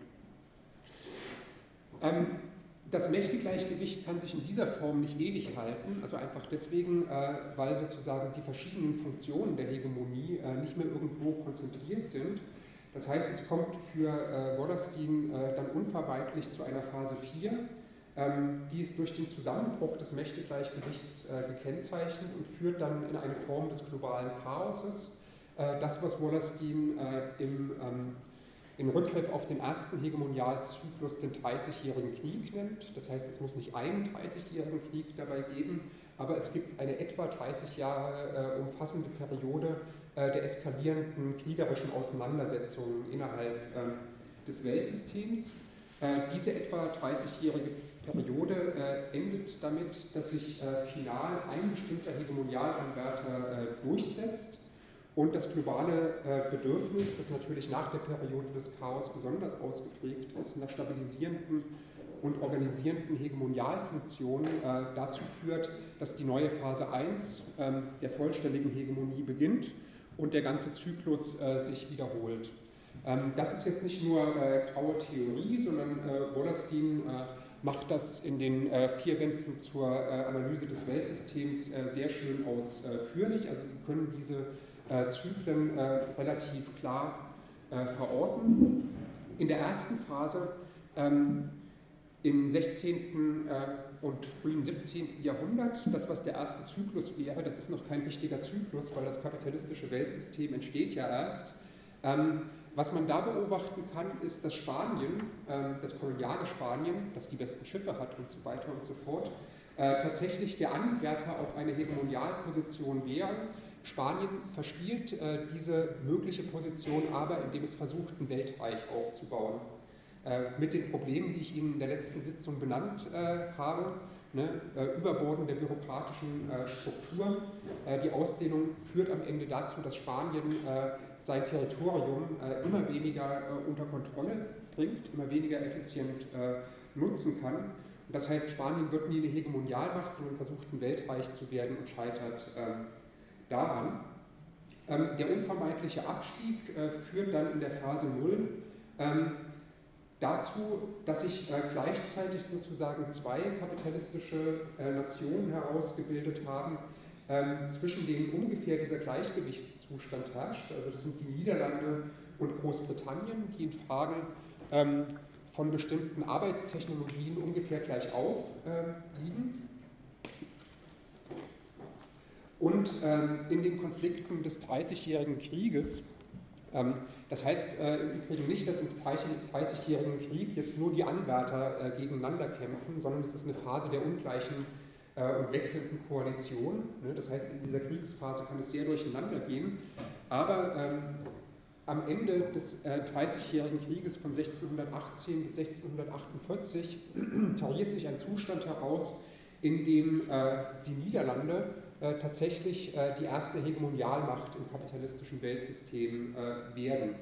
A: Das Mächtegleichgewicht kann sich in dieser Form nicht ewig halten, also einfach deswegen, weil sozusagen die verschiedenen Funktionen der Hegemonie nicht mehr irgendwo konzentriert sind. Das heißt, es kommt für Wallerstein dann unvermeidlich zu einer Phase 4, die ist durch den Zusammenbruch des Mächtegleichgewichts gekennzeichnet und führt dann in eine Form des globalen Chaoses. Das, was Wallerstein im Rückgriff auf den ersten Hegemonialzyklus den 30-jährigen Krieg nennt. Das heißt, es muss nicht einen 30-jährigen Krieg dabei geben, aber es gibt eine etwa 30 Jahre umfassende Periode der eskalierenden kriegerischen Auseinandersetzungen innerhalb des Weltsystems. Diese etwa 30-jährige Periode endet damit, dass sich final ein bestimmter Hegemonialanwärter durchsetzt und das globale Bedürfnis, das natürlich nach der Periode des Chaos besonders ausgeprägt ist, nach stabilisierenden und organisierenden Hegemonialfunktionen dazu führt, dass die neue Phase 1 der vollständigen Hegemonie beginnt und der ganze Zyklus sich wiederholt. Das ist jetzt nicht nur graue Theorie, sondern Wallerstein macht das in den 4 Bänden zur Analyse des Weltsystems sehr schön ausführlich. Also Sie können diese Zyklen relativ klar verorten. In der ersten Phase im 16. Und frühen 17. Jahrhundert, das was der erste Zyklus wäre, das ist noch kein richtiger Zyklus, weil das kapitalistische Weltsystem entsteht ja erst. Was man da beobachten kann, ist, dass Spanien, das koloniale Spanien, das die besten Schiffe hat und so weiter und so fort, tatsächlich der Anwärter auf eine Hegemonialposition wäre. Spanien verspielt diese mögliche Position aber, indem es versucht, ein Weltreich aufzubauen. Mit den Problemen, die ich Ihnen in der letzten Sitzung benannt habe, Überborden der bürokratischen Struktur. Die Ausdehnung führt am Ende dazu, dass Spanien sein Territorium immer weniger unter Kontrolle bringt, immer weniger effizient nutzen kann. Und das heißt, Spanien wird nie eine Hegemonialmacht, sondern versucht, ein Weltreich zu werden und scheitert daran. Der unvermeidliche Abstieg führt dann in der Phase 0 dazu, dass sich gleichzeitig sozusagen 2 kapitalistische Nationen herausgebildet haben, zwischen denen ungefähr dieser Gleichgewichtszustand herrscht. Also das sind die Niederlande und Großbritannien, die in Fragen von bestimmten Arbeitstechnologien ungefähr gleich auf liegen. Und in den Konflikten des Dreißigjährigen Krieges, das heißt im Übrigen nicht, dass im Dreißigjährigen Krieg jetzt nur die Anwärter gegeneinander kämpfen, sondern es ist eine Phase der ungleichen und wechselnden Koalition. Das heißt, in dieser Kriegsphase kann es sehr durcheinander gehen, aber am Ende des Dreißigjährigen Krieges von 1618 bis 1648 tariert sich ein Zustand heraus, in dem die Niederlande tatsächlich die erste Hegemonialmacht im kapitalistischen Weltsystem werden.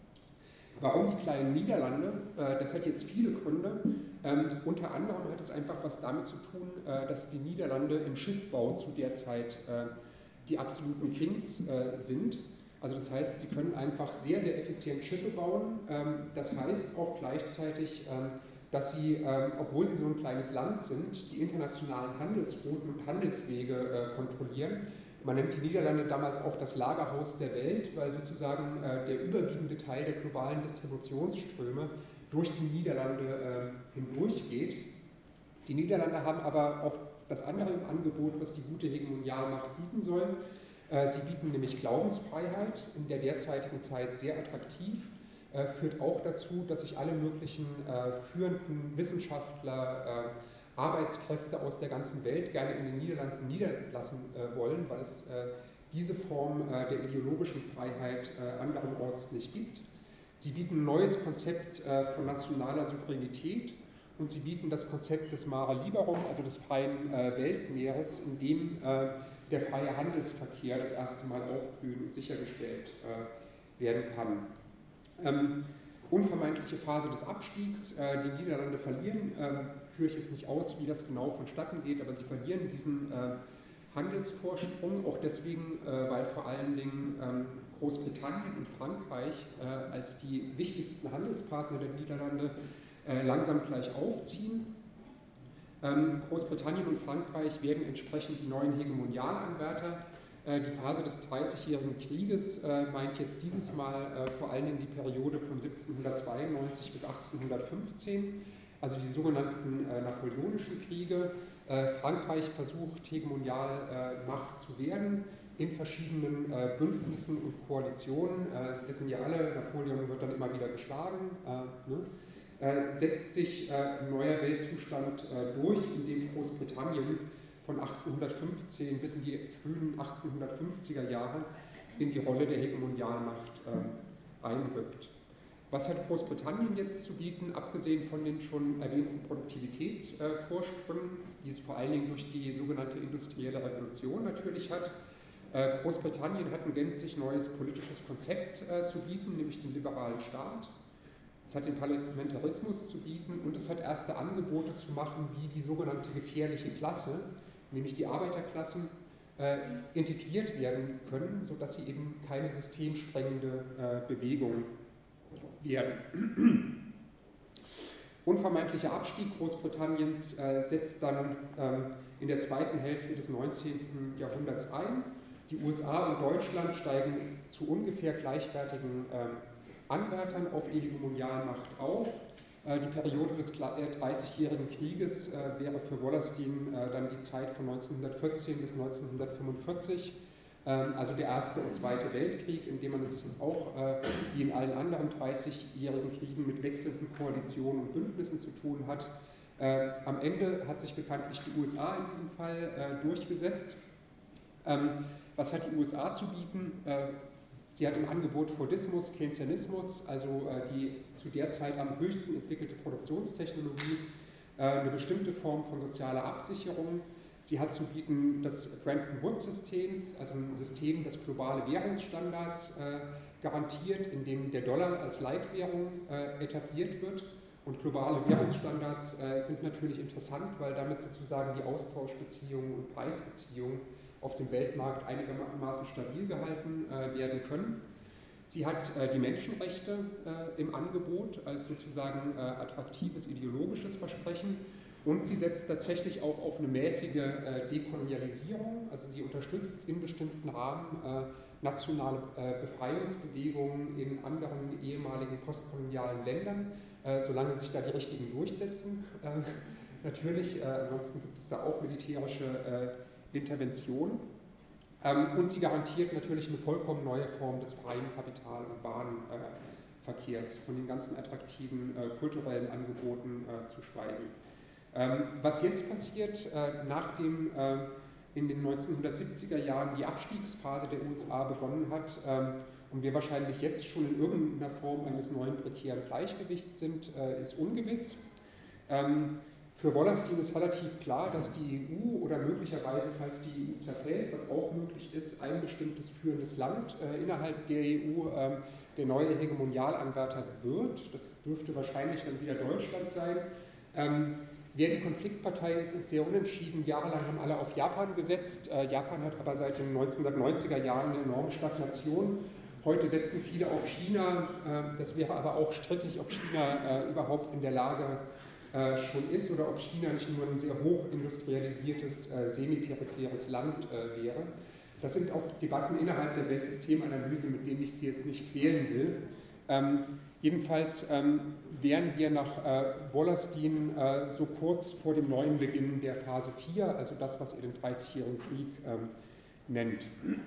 A: Warum die kleinen Niederlande? Das hat jetzt viele Gründe. Unter anderem hat es einfach was damit zu tun, dass die Niederlande im Schiffbau zu der Zeit die absoluten Kings sind. Also das heißt, sie können einfach sehr, sehr effizient Schiffe bauen. Das heißt auch gleichzeitig, dass sie, obwohl sie so ein kleines Land sind, die internationalen Handelsrouten und Handelswege kontrollieren. Man nennt die Niederlande damals auch das Lagerhaus der Welt, weil sozusagen der überwiegende Teil der globalen Distributionsströme durch die Niederlande hindurchgeht. Die Niederlande haben aber auch das andere im Angebot, was die gute Hegemonialmacht bieten soll. Sie bieten nämlich Glaubensfreiheit, in der derzeitigen Zeit sehr attraktiv, führt auch dazu, dass sich alle möglichen führenden Wissenschaftler, Arbeitskräfte aus der ganzen Welt gerne in den Niederlanden niederlassen wollen, weil es diese Form der ideologischen Freiheit anderenorts nicht gibt. Sie bieten ein neues Konzept von nationaler Souveränität und sie bieten das Konzept des Mare Liberum, also des freien Weltmeeres, in dem der freie Handelsverkehr das erste Mal aufblühen und sichergestellt werden kann. Unvermeidliche Phase des Abstiegs. Die Niederlande verlieren, führe ich jetzt nicht aus, wie das genau vonstatten geht, aber sie verlieren diesen Handelsvorsprung, auch deswegen, weil vor allen Dingen Großbritannien und Frankreich als die wichtigsten Handelspartner der Niederlande langsam gleich aufziehen. Großbritannien und Frankreich werden entsprechend die neuen Hegemonialanwärter. Die Phase des Dreißigjährigen Krieges meint jetzt dieses Mal vor allen Dingen die Periode von 1792 bis 1815, also die sogenannten Napoleonischen Kriege. Frankreich versucht, Hegemonialmacht zu werden in verschiedenen Bündnissen und Koalitionen. Wir wissen ja alle, Napoleon wird dann immer wieder geschlagen. Setzt sich ein neuer Weltzustand durch, in dem Großbritannien von 1815 bis in die frühen 1850er Jahre in die Rolle der Hegemonialmacht einrückt. Was hat Großbritannien jetzt zu bieten, abgesehen von den schon erwähnten Produktivitätsvorsprüngen, die es vor allen Dingen durch die sogenannte industrielle Revolution natürlich hat? Großbritannien hat ein gänzlich neues politisches Konzept zu bieten, nämlich den liberalen Staat. Es hat den Parlamentarismus zu bieten und es hat erste Angebote zu machen, wie die sogenannte gefährliche Klasse, nämlich die Arbeiterklassen, integriert werden können, sodass sie eben keine systemsprengende Bewegung werden. Unvermeidlicher Abstieg Großbritanniens setzt dann in der zweiten Hälfte des 19. Jahrhunderts ein. Die USA und Deutschland steigen zu ungefähr gleichwertigen Anwärtern auf die Hegemonialmacht auf. Die Periode des 30-jährigen Krieges wäre für Wallerstein dann die Zeit von 1914 bis 1945, also der Erste und Zweite Weltkrieg, in dem man es auch wie in allen anderen 30-jährigen Kriegen mit wechselnden Koalitionen und Bündnissen zu tun hat. Am Ende hat sich bekanntlich die USA in diesem Fall durchgesetzt. Was hat die USA zu bieten? Sie hat im Angebot Fordismus, Keynesianismus, also die zu der Zeit am höchsten entwickelte Produktionstechnologie, eine bestimmte Form von sozialer Absicherung. Sie hat zu bieten das Bretton-Woods-Systems, also ein System, das globale Währungsstandards garantiert, in dem der Dollar als Leitwährung etabliert wird. Und globale Währungsstandards sind natürlich interessant, weil damit sozusagen die Austauschbeziehungen und Preisbeziehungen auf dem Weltmarkt einigermaßen stabil gehalten werden können. Sie hat die Menschenrechte im Angebot als sozusagen attraktives ideologisches Versprechen und sie setzt tatsächlich auch auf eine mäßige Dekolonialisierung, also sie unterstützt in bestimmten Rahmen nationale Befreiungsbewegungen in anderen ehemaligen postkolonialen Ländern, solange sich da die Richtigen durchsetzen. Natürlich, ansonsten gibt es da auch militärische Interventionen. Und sie garantiert natürlich eine vollkommen neue Form des freien Kapital- und Warenverkehrs, von den ganzen attraktiven kulturellen Angeboten zu schweigen. Was jetzt passiert, nachdem in den 1970er Jahren die Abstiegsphase der USA begonnen hat und wir wahrscheinlich jetzt schon in irgendeiner Form eines neuen prekären Gleichgewichts sind, ist ungewiss. Für Wallerstein ist relativ klar, dass die EU oder möglicherweise, falls die EU zerfällt, was auch möglich ist, ein bestimmtes führendes Land innerhalb der EU der neue Hegemonialanwärter wird. Das dürfte wahrscheinlich dann wieder Deutschland sein. Wer die Konfliktpartei ist, ist sehr unentschieden. Jahrelang haben alle auf Japan gesetzt. Japan hat aber seit den 1990er Jahren eine enorme Stagnation. Heute setzen viele auf China. Das wäre aber auch strittig, ob China überhaupt in der Lage schon ist oder ob China nicht nur ein sehr hoch industrialisiertes, semi-peripheres Land wäre. Das sind auch Debatten innerhalb der Weltsystemanalyse, mit denen ich Sie jetzt nicht quälen will. Jedenfalls wären wir nach Wallerstein so kurz vor dem neuen Beginn der Phase 4, also das, was er den 30-jährigen Krieg nennt.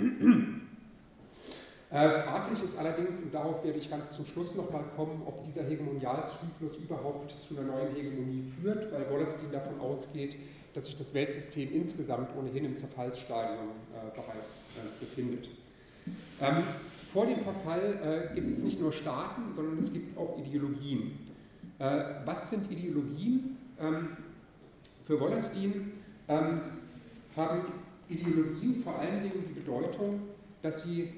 A: Fraglich ist allerdings, und darauf werde ich ganz zum Schluss nochmal kommen, ob dieser Hegemonialzyklus überhaupt zu einer neuen Hegemonie führt, weil Wallerstein davon ausgeht, dass sich das Weltsystem insgesamt ohnehin im Zerfallsstadium bereits befindet. Vor dem Verfall gibt es nicht nur Staaten, sondern es gibt auch Ideologien. Was sind Ideologien? Für Wallerstein haben Ideologien vor allen Dingen die Bedeutung, dass sie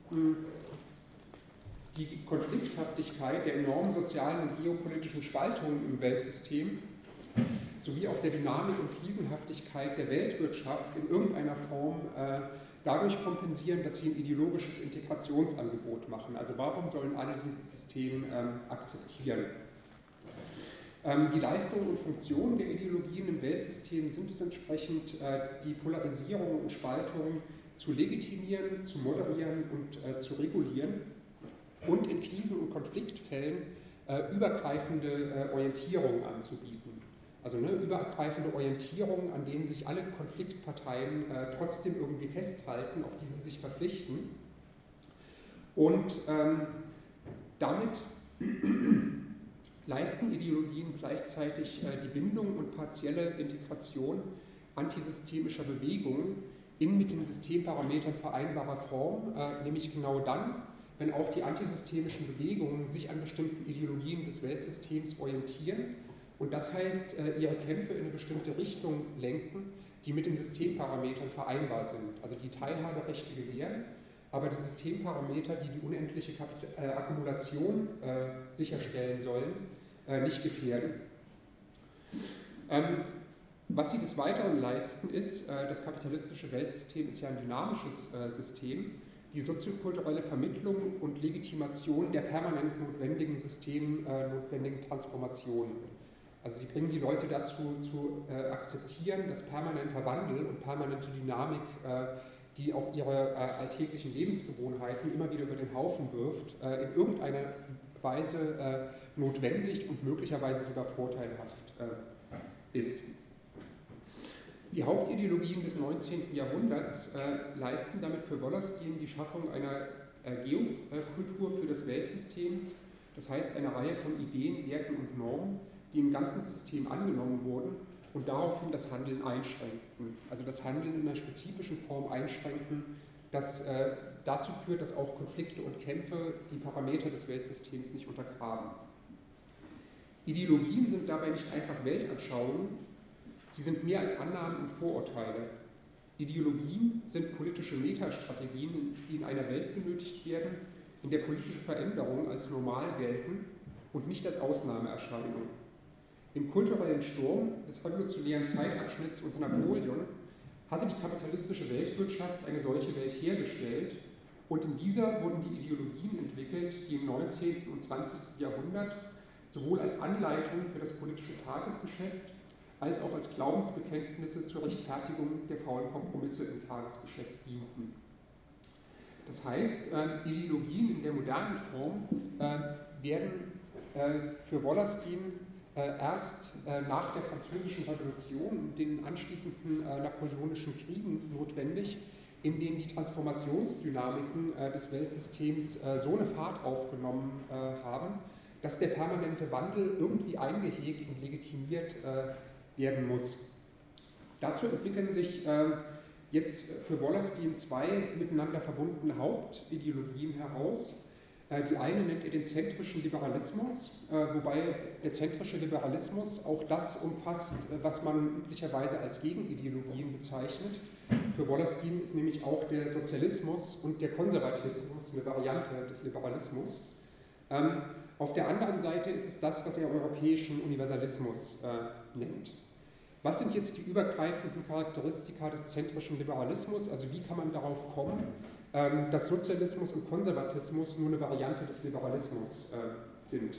A: die Konflikthaftigkeit der enormen sozialen und geopolitischen Spaltungen im Weltsystem sowie auch der Dynamik und Krisenhaftigkeit der Weltwirtschaft in irgendeiner Form dadurch kompensieren, dass sie ein ideologisches Integrationsangebot machen. Also warum sollen alle dieses System akzeptieren? Die Leistungen und Funktionen der Ideologien im Weltsystem sind es entsprechend, die Polarisierung und Spaltung zu legitimieren, zu moderieren und zu regulieren und in Krisen- und Konfliktfällen übergreifende Orientierungen anzubieten. Also übergreifende Orientierungen, an denen sich alle Konfliktparteien trotzdem irgendwie festhalten, auf die sie sich verpflichten. Und damit leisten Ideologien gleichzeitig die Bindung und partielle Integration antisystemischer Bewegungen in mit den Systemparametern vereinbarer Form, nämlich genau dann, wenn auch die antisystemischen Bewegungen sich an bestimmten Ideologien des Weltsystems orientieren und das heißt, ihre Kämpfe in eine bestimmte Richtung lenken, die mit den Systemparametern vereinbar sind, also die Teilhaberechte gewähren, aber die Systemparameter, die die unendliche Akkumulation sicherstellen sollen, nicht gefährden. Was sie des Weiteren leisten ist, das kapitalistische Weltsystem ist ja ein dynamisches System, die soziokulturelle Vermittlung und Legitimation der permanent notwendigen notwendigen Transformationen. Also sie bringen die Leute dazu zu akzeptieren, dass permanenter Wandel und permanente Dynamik, die auch ihre alltäglichen Lebensgewohnheiten immer wieder über den Haufen wirft, in irgendeiner Weise notwendig und möglicherweise sogar vorteilhaft ist. Die Hauptideologien des 19. Jahrhunderts leisten damit für Wallerstein die Schaffung einer Geokultur für das Weltsystem, das heißt eine Reihe von Ideen, Werten und Normen, die im ganzen System angenommen wurden und daraufhin das Handeln einschränkten. Also das Handeln in einer spezifischen Form einschränken, das dazu führt, dass auch Konflikte und Kämpfe die Parameter des Weltsystems nicht untergraben. Ideologien sind dabei nicht einfach Weltanschauungen, sie sind mehr als Annahmen und Vorurteile. Ideologien sind politische Metastrategien, die in einer Welt benötigt werden, in der politische Veränderungen als normal gelten und nicht als Ausnahmeerscheinung. Im kulturellen Sturm des revolutionären Zeitabschnitts unter Napoleon hatte die kapitalistische Weltwirtschaft eine solche Welt hergestellt und in dieser wurden die Ideologien entwickelt, die im 19. und 20. Jahrhundert sowohl als Anleitung für das politische Tagesgeschäft als auch als Glaubensbekenntnisse zur Rechtfertigung der faulen Kompromisse im Tagesgeschäft dienten. Das heißt, Ideologien in der modernen Form werden für Wallerstein erst nach der Französischen Revolution und den anschließenden napoleonischen Kriegen notwendig, in denen die Transformationsdynamiken des Weltsystems so eine Fahrt aufgenommen haben, dass der permanente Wandel irgendwie eingehegt und legitimiert werden muss. Dazu entwickeln sich jetzt für Wallerstein zwei miteinander verbundene Hauptideologien heraus. Die eine nennt er den zentrischen Liberalismus, wobei der zentrische Liberalismus auch das umfasst, was man üblicherweise als Gegenideologien bezeichnet. Für Wallerstein ist nämlich auch der Sozialismus und der Konservatismus eine Variante des Liberalismus. Auf der anderen Seite ist es das, was er europäischen Universalismus nennt. Was sind jetzt die übergreifenden Charakteristika des zentrischen Liberalismus? Also wie kann man darauf kommen, dass Sozialismus und Konservatismus nur eine Variante des Liberalismus sind?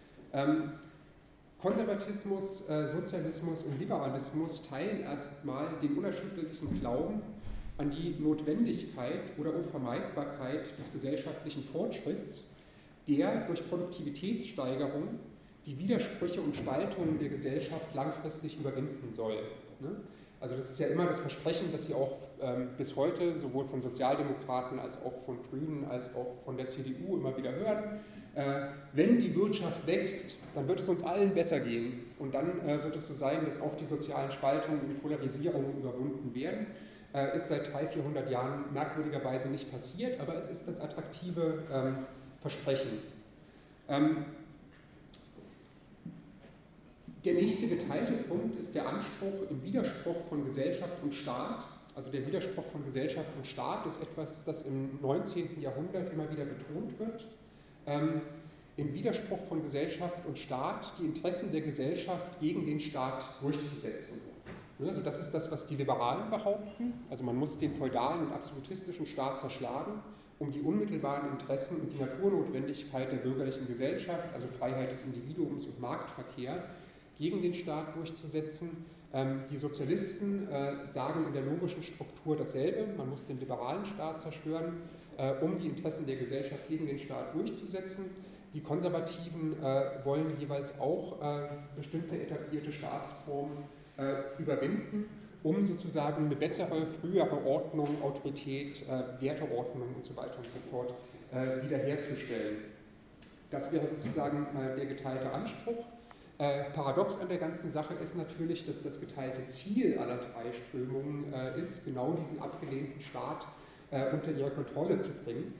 A: Konservatismus, Sozialismus und Liberalismus teilen erstmal den unerschütterlichen Glauben an die Notwendigkeit oder Unvermeidbarkeit des gesellschaftlichen Fortschritts, der durch Produktivitätssteigerung die Widersprüche und Spaltungen der Gesellschaft langfristig überwinden soll. Also das ist ja immer das Versprechen, das Sie auch bis heute sowohl von Sozialdemokraten als auch von Grünen als auch von der CDU immer wieder hören. Wenn die Wirtschaft wächst, dann wird es uns allen besser gehen und dann wird es so sein, dass auch die sozialen Spaltungen und Polarisierungen überwunden werden. Ist seit 300, 400 Jahren merkwürdigerweise nicht passiert, aber es ist das attraktive Versprechen. Der nächste geteilte Punkt ist der Anspruch im Widerspruch von Gesellschaft und Staat. Also der Widerspruch von Gesellschaft und Staat ist etwas, das im 19. Jahrhundert immer wieder betont wird. Im Widerspruch von Gesellschaft und Staat die Interessen der Gesellschaft gegen den Staat durchzusetzen. Also das ist das, was die Liberalen behaupten. Also man muss den feudalen und absolutistischen Staat zerschlagen, um die unmittelbaren Interessen und die Naturnotwendigkeit der bürgerlichen Gesellschaft, also Freiheit des Individuums und Marktverkehr, gegen den Staat durchzusetzen. Die Sozialisten sagen in der logischen Struktur dasselbe, man muss den liberalen Staat zerstören, um die Interessen der Gesellschaft gegen den Staat durchzusetzen. Die Konservativen wollen jeweils auch bestimmte etablierte Staatsformen überwinden, um sozusagen eine bessere, frühere Ordnung, Autorität, Werteordnung und so weiter und so fort wiederherzustellen. Das wäre sozusagen der geteilte Anspruch. Paradox an der ganzen Sache ist natürlich, dass das geteilte Ziel aller drei Strömungen ist, genau diesen abgelehnten Staat unter ihre Kontrolle zu bringen.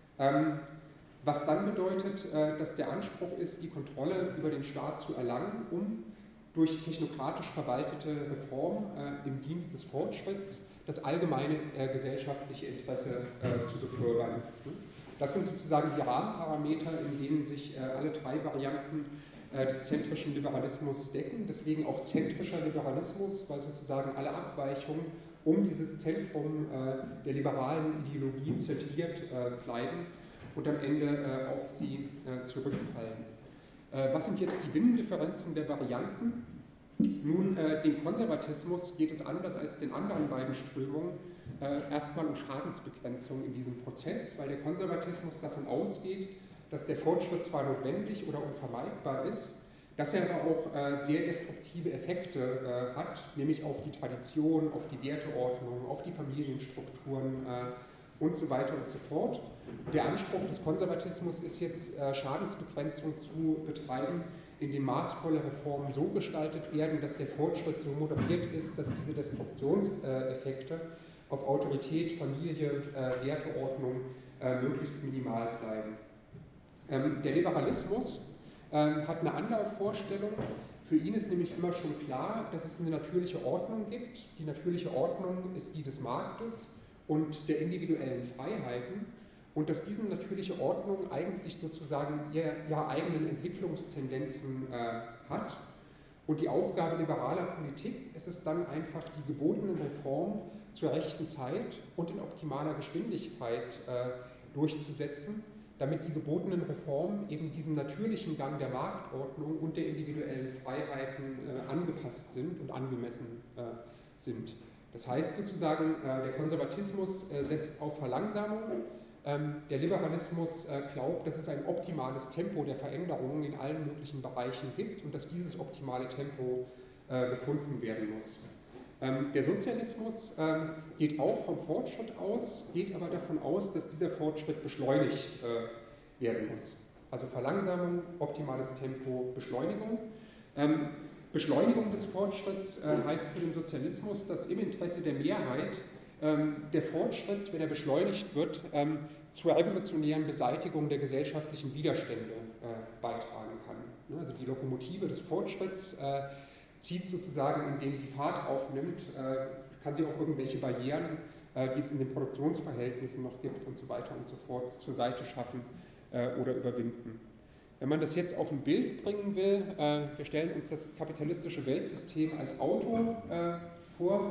A: Was dann bedeutet, dass der Anspruch ist, die Kontrolle über den Staat zu erlangen, um durch technokratisch verwaltete Reformen im Dienst des Fortschritts das allgemeine gesellschaftliche Interesse zu befördern. Das sind sozusagen die Rahmenparameter, in denen sich alle drei Varianten des zentrischen Liberalismus decken, deswegen auch zentrischer Liberalismus, weil sozusagen alle Abweichungen um dieses Zentrum der liberalen Ideologien zentriert bleiben und am Ende auf sie zurückfallen. Was sind jetzt die Binnendifferenzen der Varianten? Nun, dem Konservatismus geht es anders als den anderen beiden Strömungen erstmal um Schadensbegrenzung in diesem Prozess, weil der Konservatismus davon ausgeht, dass der Fortschritt zwar notwendig oder unvermeidbar ist, dass er aber auch sehr destruktive Effekte hat, nämlich auf die Tradition, auf die Werteordnung, auf die Familienstrukturen und so weiter und so fort. Der Anspruch des Konservatismus ist jetzt, Schadensbegrenzung zu betreiben, indem maßvolle Reformen so gestaltet werden, dass der Fortschritt so moderiert ist, dass diese Destruktionseffekte auf Autorität, Familie, Werteordnung möglichst minimal bleiben. Der Liberalismus hat eine andere Vorstellung. Für ihn ist nämlich immer schon klar, dass es eine natürliche Ordnung gibt. Die natürliche Ordnung ist die des Marktes und der individuellen Freiheiten und dass diese natürliche Ordnung eigentlich sozusagen ihre eigenen Entwicklungstendenzen hat. Und die Aufgabe liberaler Politik ist es dann einfach, die gebotenen Reformen zur rechten Zeit und in optimaler Geschwindigkeit durchzusetzen, damit die gebotenen Reformen eben diesem natürlichen Gang der Marktordnung und der individuellen Freiheiten angepasst sind und angemessen sind. Das heißt sozusagen, der Konservatismus setzt auf Verlangsamung, Der Liberalismus glaubt, dass es ein optimales Tempo der Veränderungen in allen möglichen Bereichen gibt und dass dieses optimale Tempo gefunden werden muss. Der Sozialismus geht auch vom Fortschritt aus, geht aber davon aus, dass dieser Fortschritt beschleunigt werden muss. Also Verlangsamung, optimales Tempo, Beschleunigung. Beschleunigung des Fortschritts heißt für den Sozialismus, dass im Interesse der Mehrheit der Fortschritt, wenn er beschleunigt wird, zur revolutionären Beseitigung der gesellschaftlichen Widerstände beitragen kann. Also die Lokomotive des Fortschritts zieht sozusagen, indem sie Fahrt aufnimmt, kann sie auch irgendwelche Barrieren, die es in den Produktionsverhältnissen noch gibt und so weiter und so fort, zur Seite schaffen oder überwinden. Wenn man das jetzt auf ein Bild bringen will, wir stellen uns das kapitalistische Weltsystem als Auto vor,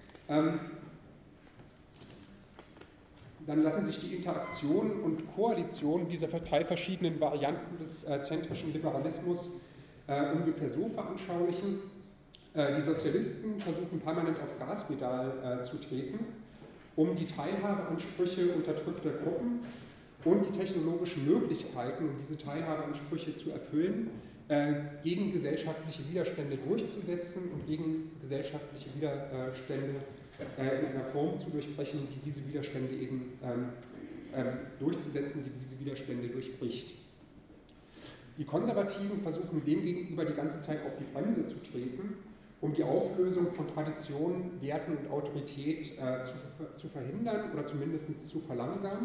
A: dann lassen sich die Interaktion und Koalition dieser drei verschiedenen Varianten des zentrischen Liberalismus ungefähr so veranschaulichen. Die Sozialisten versuchen permanent aufs Gaspedal zu treten, um die Teilhabeansprüche unterdrückter Gruppen und die technologischen Möglichkeiten, um diese Teilhabeansprüche zu erfüllen, gegen gesellschaftliche Widerstände durchzusetzen und gegen gesellschaftliche Widerstände in einer Form zu durchbrechen, die diese Widerstände eben durchzusetzen, die diese Widerstände durchbricht. Die Konservativen versuchen demgegenüber die ganze Zeit auf die Bremse zu treten, um die Auflösung von Traditionen, Werten und Autorität zu verhindern oder zumindest zu verlangsamen.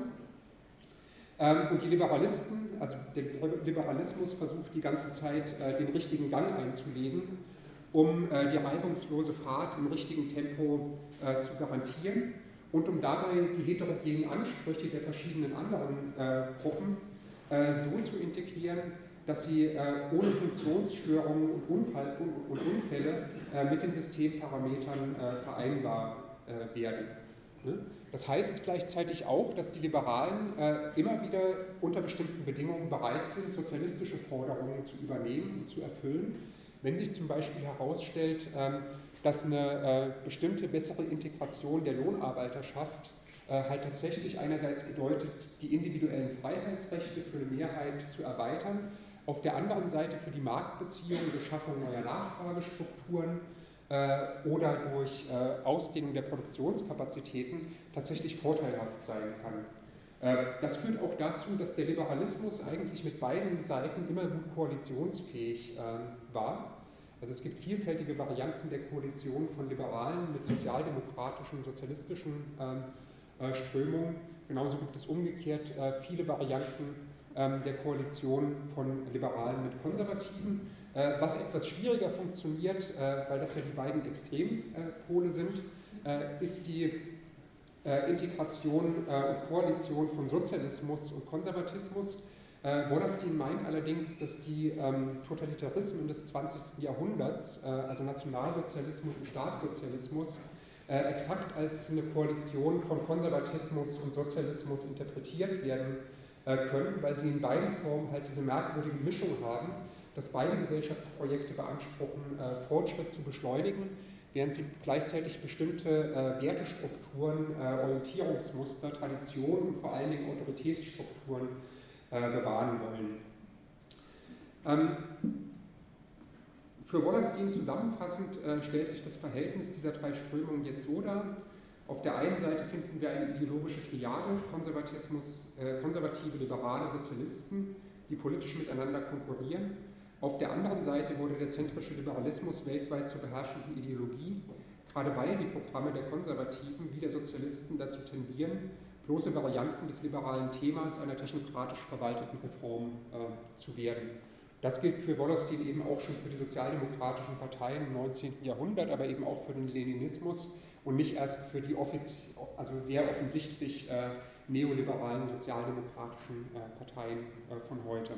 A: Und die Liberalisten, also der Liberalismus versucht die ganze Zeit den richtigen Gang einzulegen, um die reibungslose Fahrt im richtigen Tempo zu garantieren und um dabei die heterogenen Ansprüche der verschiedenen anderen Gruppen so zu integrieren, dass sie ohne Funktionsstörungen und Unfälle mit den Systemparametern vereinbar werden. Das heißt gleichzeitig auch, dass die Liberalen immer wieder unter bestimmten Bedingungen bereit sind, sozialistische Forderungen zu übernehmen und zu erfüllen, wenn sich zum Beispiel herausstellt, dass eine bestimmte bessere Integration der Lohnarbeiterschaft halt tatsächlich einerseits bedeutet, die individuellen Freiheitsrechte für eine Mehrheit zu erweitern, auf der anderen Seite für die Marktbeziehungen durch Schaffung neuer Nachfragestrukturen oder durch Ausdehnung der Produktionskapazitäten tatsächlich vorteilhaft sein kann. Das führt auch dazu, dass der Liberalismus eigentlich mit beiden Seiten immer gut koalitionsfähig war. Also es gibt vielfältige Varianten der Koalition von Liberalen mit sozialdemokratischen, sozialistischen Strömungen. Genauso gibt es umgekehrt viele Varianten der Koalition von Liberalen mit Konservativen. Was etwas schwieriger funktioniert, weil das ja die beiden Extrempole sind, ist die Integration und Koalition von Sozialismus und Konservatismus. Wallerstein meint allerdings, dass die Totalitarismen des 20. Jahrhunderts, also Nationalsozialismus und Staatssozialismus, exakt als eine Koalition von Konservatismus und Sozialismus interpretiert werden können, weil sie in beiden Formen halt diese merkwürdige Mischung haben, dass beide Gesellschaftsprojekte beanspruchen, Fortschritt zu beschleunigen, während sie gleichzeitig bestimmte Wertestrukturen, Orientierungsmuster, Traditionen und vor allen Dingen Autoritätsstrukturen bewahren wollen. Für Wallerstein zusammenfassend stellt sich das Verhältnis dieser drei Strömungen jetzt so dar. Auf der einen Seite finden wir eine ideologische Triade, konservative, liberale Sozialisten, die politisch miteinander konkurrieren. Auf der anderen Seite wurde der zentrische Liberalismus weltweit zur beherrschenden Ideologie, gerade weil die Programme der Konservativen wie der Sozialisten dazu tendieren, bloße Varianten des liberalen Themas einer technokratisch verwalteten Reform zu werden. Das gilt für Wallerstein eben auch schon für die sozialdemokratischen Parteien im 19. Jahrhundert, aber eben auch für den Leninismus und nicht erst für die sehr offensichtlich neoliberalen sozialdemokratischen Parteien von heute.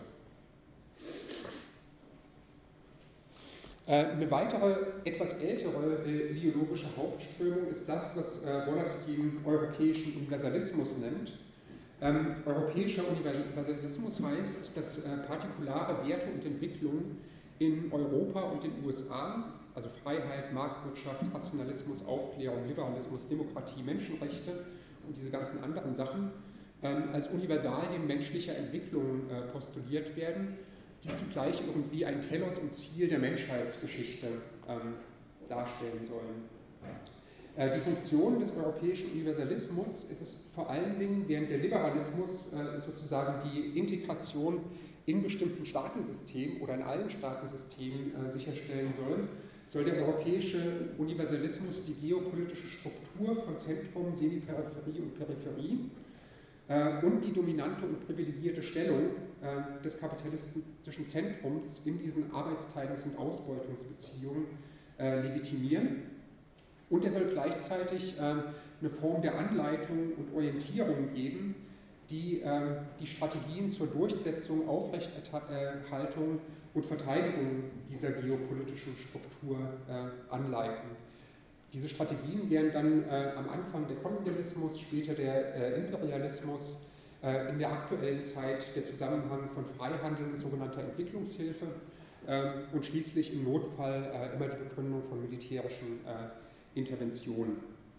A: Eine weitere, etwas ältere ideologische Hauptströmung ist das, was Wallerstein europäischen Universalismus nennt. Europäischer Universalismus heißt, dass partikulare Werte und Entwicklungen in Europa und den USA, also Freiheit, Marktwirtschaft, Rationalismus, Aufklärung, Liberalismus, Demokratie, Menschenrechte und diese ganzen anderen Sachen, als Universalien menschlicher Entwicklung postuliert werden, die zugleich irgendwie ein Telos und Ziel der Menschheitsgeschichte darstellen sollen. Die Funktion des europäischen Universalismus ist es vor allen Dingen, während der Liberalismus sozusagen die Integration in bestimmten Staatensystemen oder in allen Staatensystemen sicherstellen soll der europäische Universalismus die geopolitische Struktur von Zentrum, Semiperipherie und Peripherie und die dominante und privilegierte Stellung des kapitalistischen Zentrums in diesen Arbeitsteilungs- und Ausbeutungsbeziehungen legitimieren. Und er soll gleichzeitig eine Form der Anleitung und Orientierung geben, die die Strategien zur Durchsetzung, Aufrechterhaltung und Verteidigung dieser geopolitischen Struktur anleiten. Diese Strategien wären dann am Anfang der Kolonialismus, später der Imperialismus, in der aktuellen Zeit der Zusammenhang von Freihandel und sogenannter Entwicklungshilfe und schließlich im Notfall immer die Begründung von militärischen Interventionen.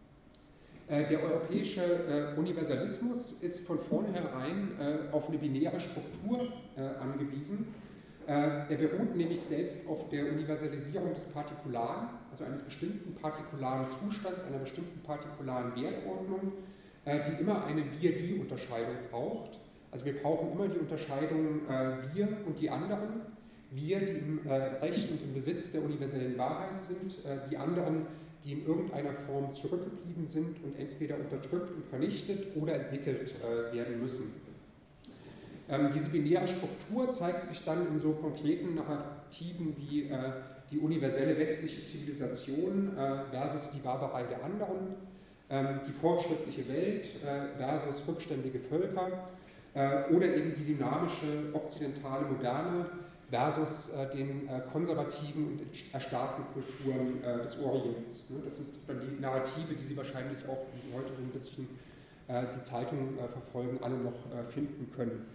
A: Der europäische Universalismus ist von vornherein auf eine binäre Struktur angewiesen. Er beruht nämlich selbst auf der Universalisierung des Partikularen, also eines bestimmten partikularen Zustands, einer bestimmten partikularen Wertordnung, die immer eine Wir-Die-Unterscheidung braucht. Also wir brauchen immer die Unterscheidung wir und die anderen. Wir, die im Recht und im Besitz der universellen Wahrheit sind, die anderen, die in irgendeiner Form zurückgeblieben sind und entweder unterdrückt und vernichtet oder entwickelt werden müssen. Diese binäre Struktur zeigt sich dann in so konkreten Narrativen wie die universelle westliche Zivilisation versus die Barbarei der anderen, die fortschrittliche Welt versus rückständige Völker oder eben die dynamische okzidentale Moderne versus den konservativen und erstarrten Kulturen des Orients. Das sind dann die Narrative, die Sie wahrscheinlich auch, wenn Sie heute so ein bisschen die Zeitung verfolgen, alle noch finden können.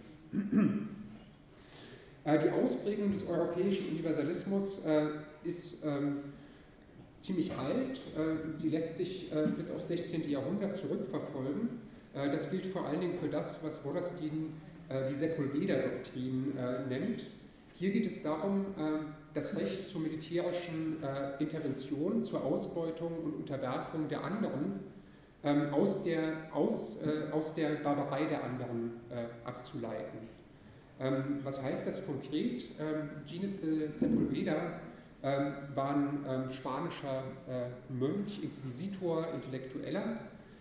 A: Die Ausprägung des europäischen Universalismus ist ziemlich alt. Sie lässt sich bis aufs 16. Jahrhundert zurückverfolgen. Das gilt vor allen Dingen für das, was Wallerstein die Sepulveda-Doktrin nennt. Hier geht es darum, das Recht zur militärischen Intervention, zur Ausbeutung und Unterwerfung der anderen aus der Barbarei der anderen abzuleiten. Was heißt das konkret? Gines de Sepulveda war ein spanischer Mönch, Inquisitor, Intellektueller,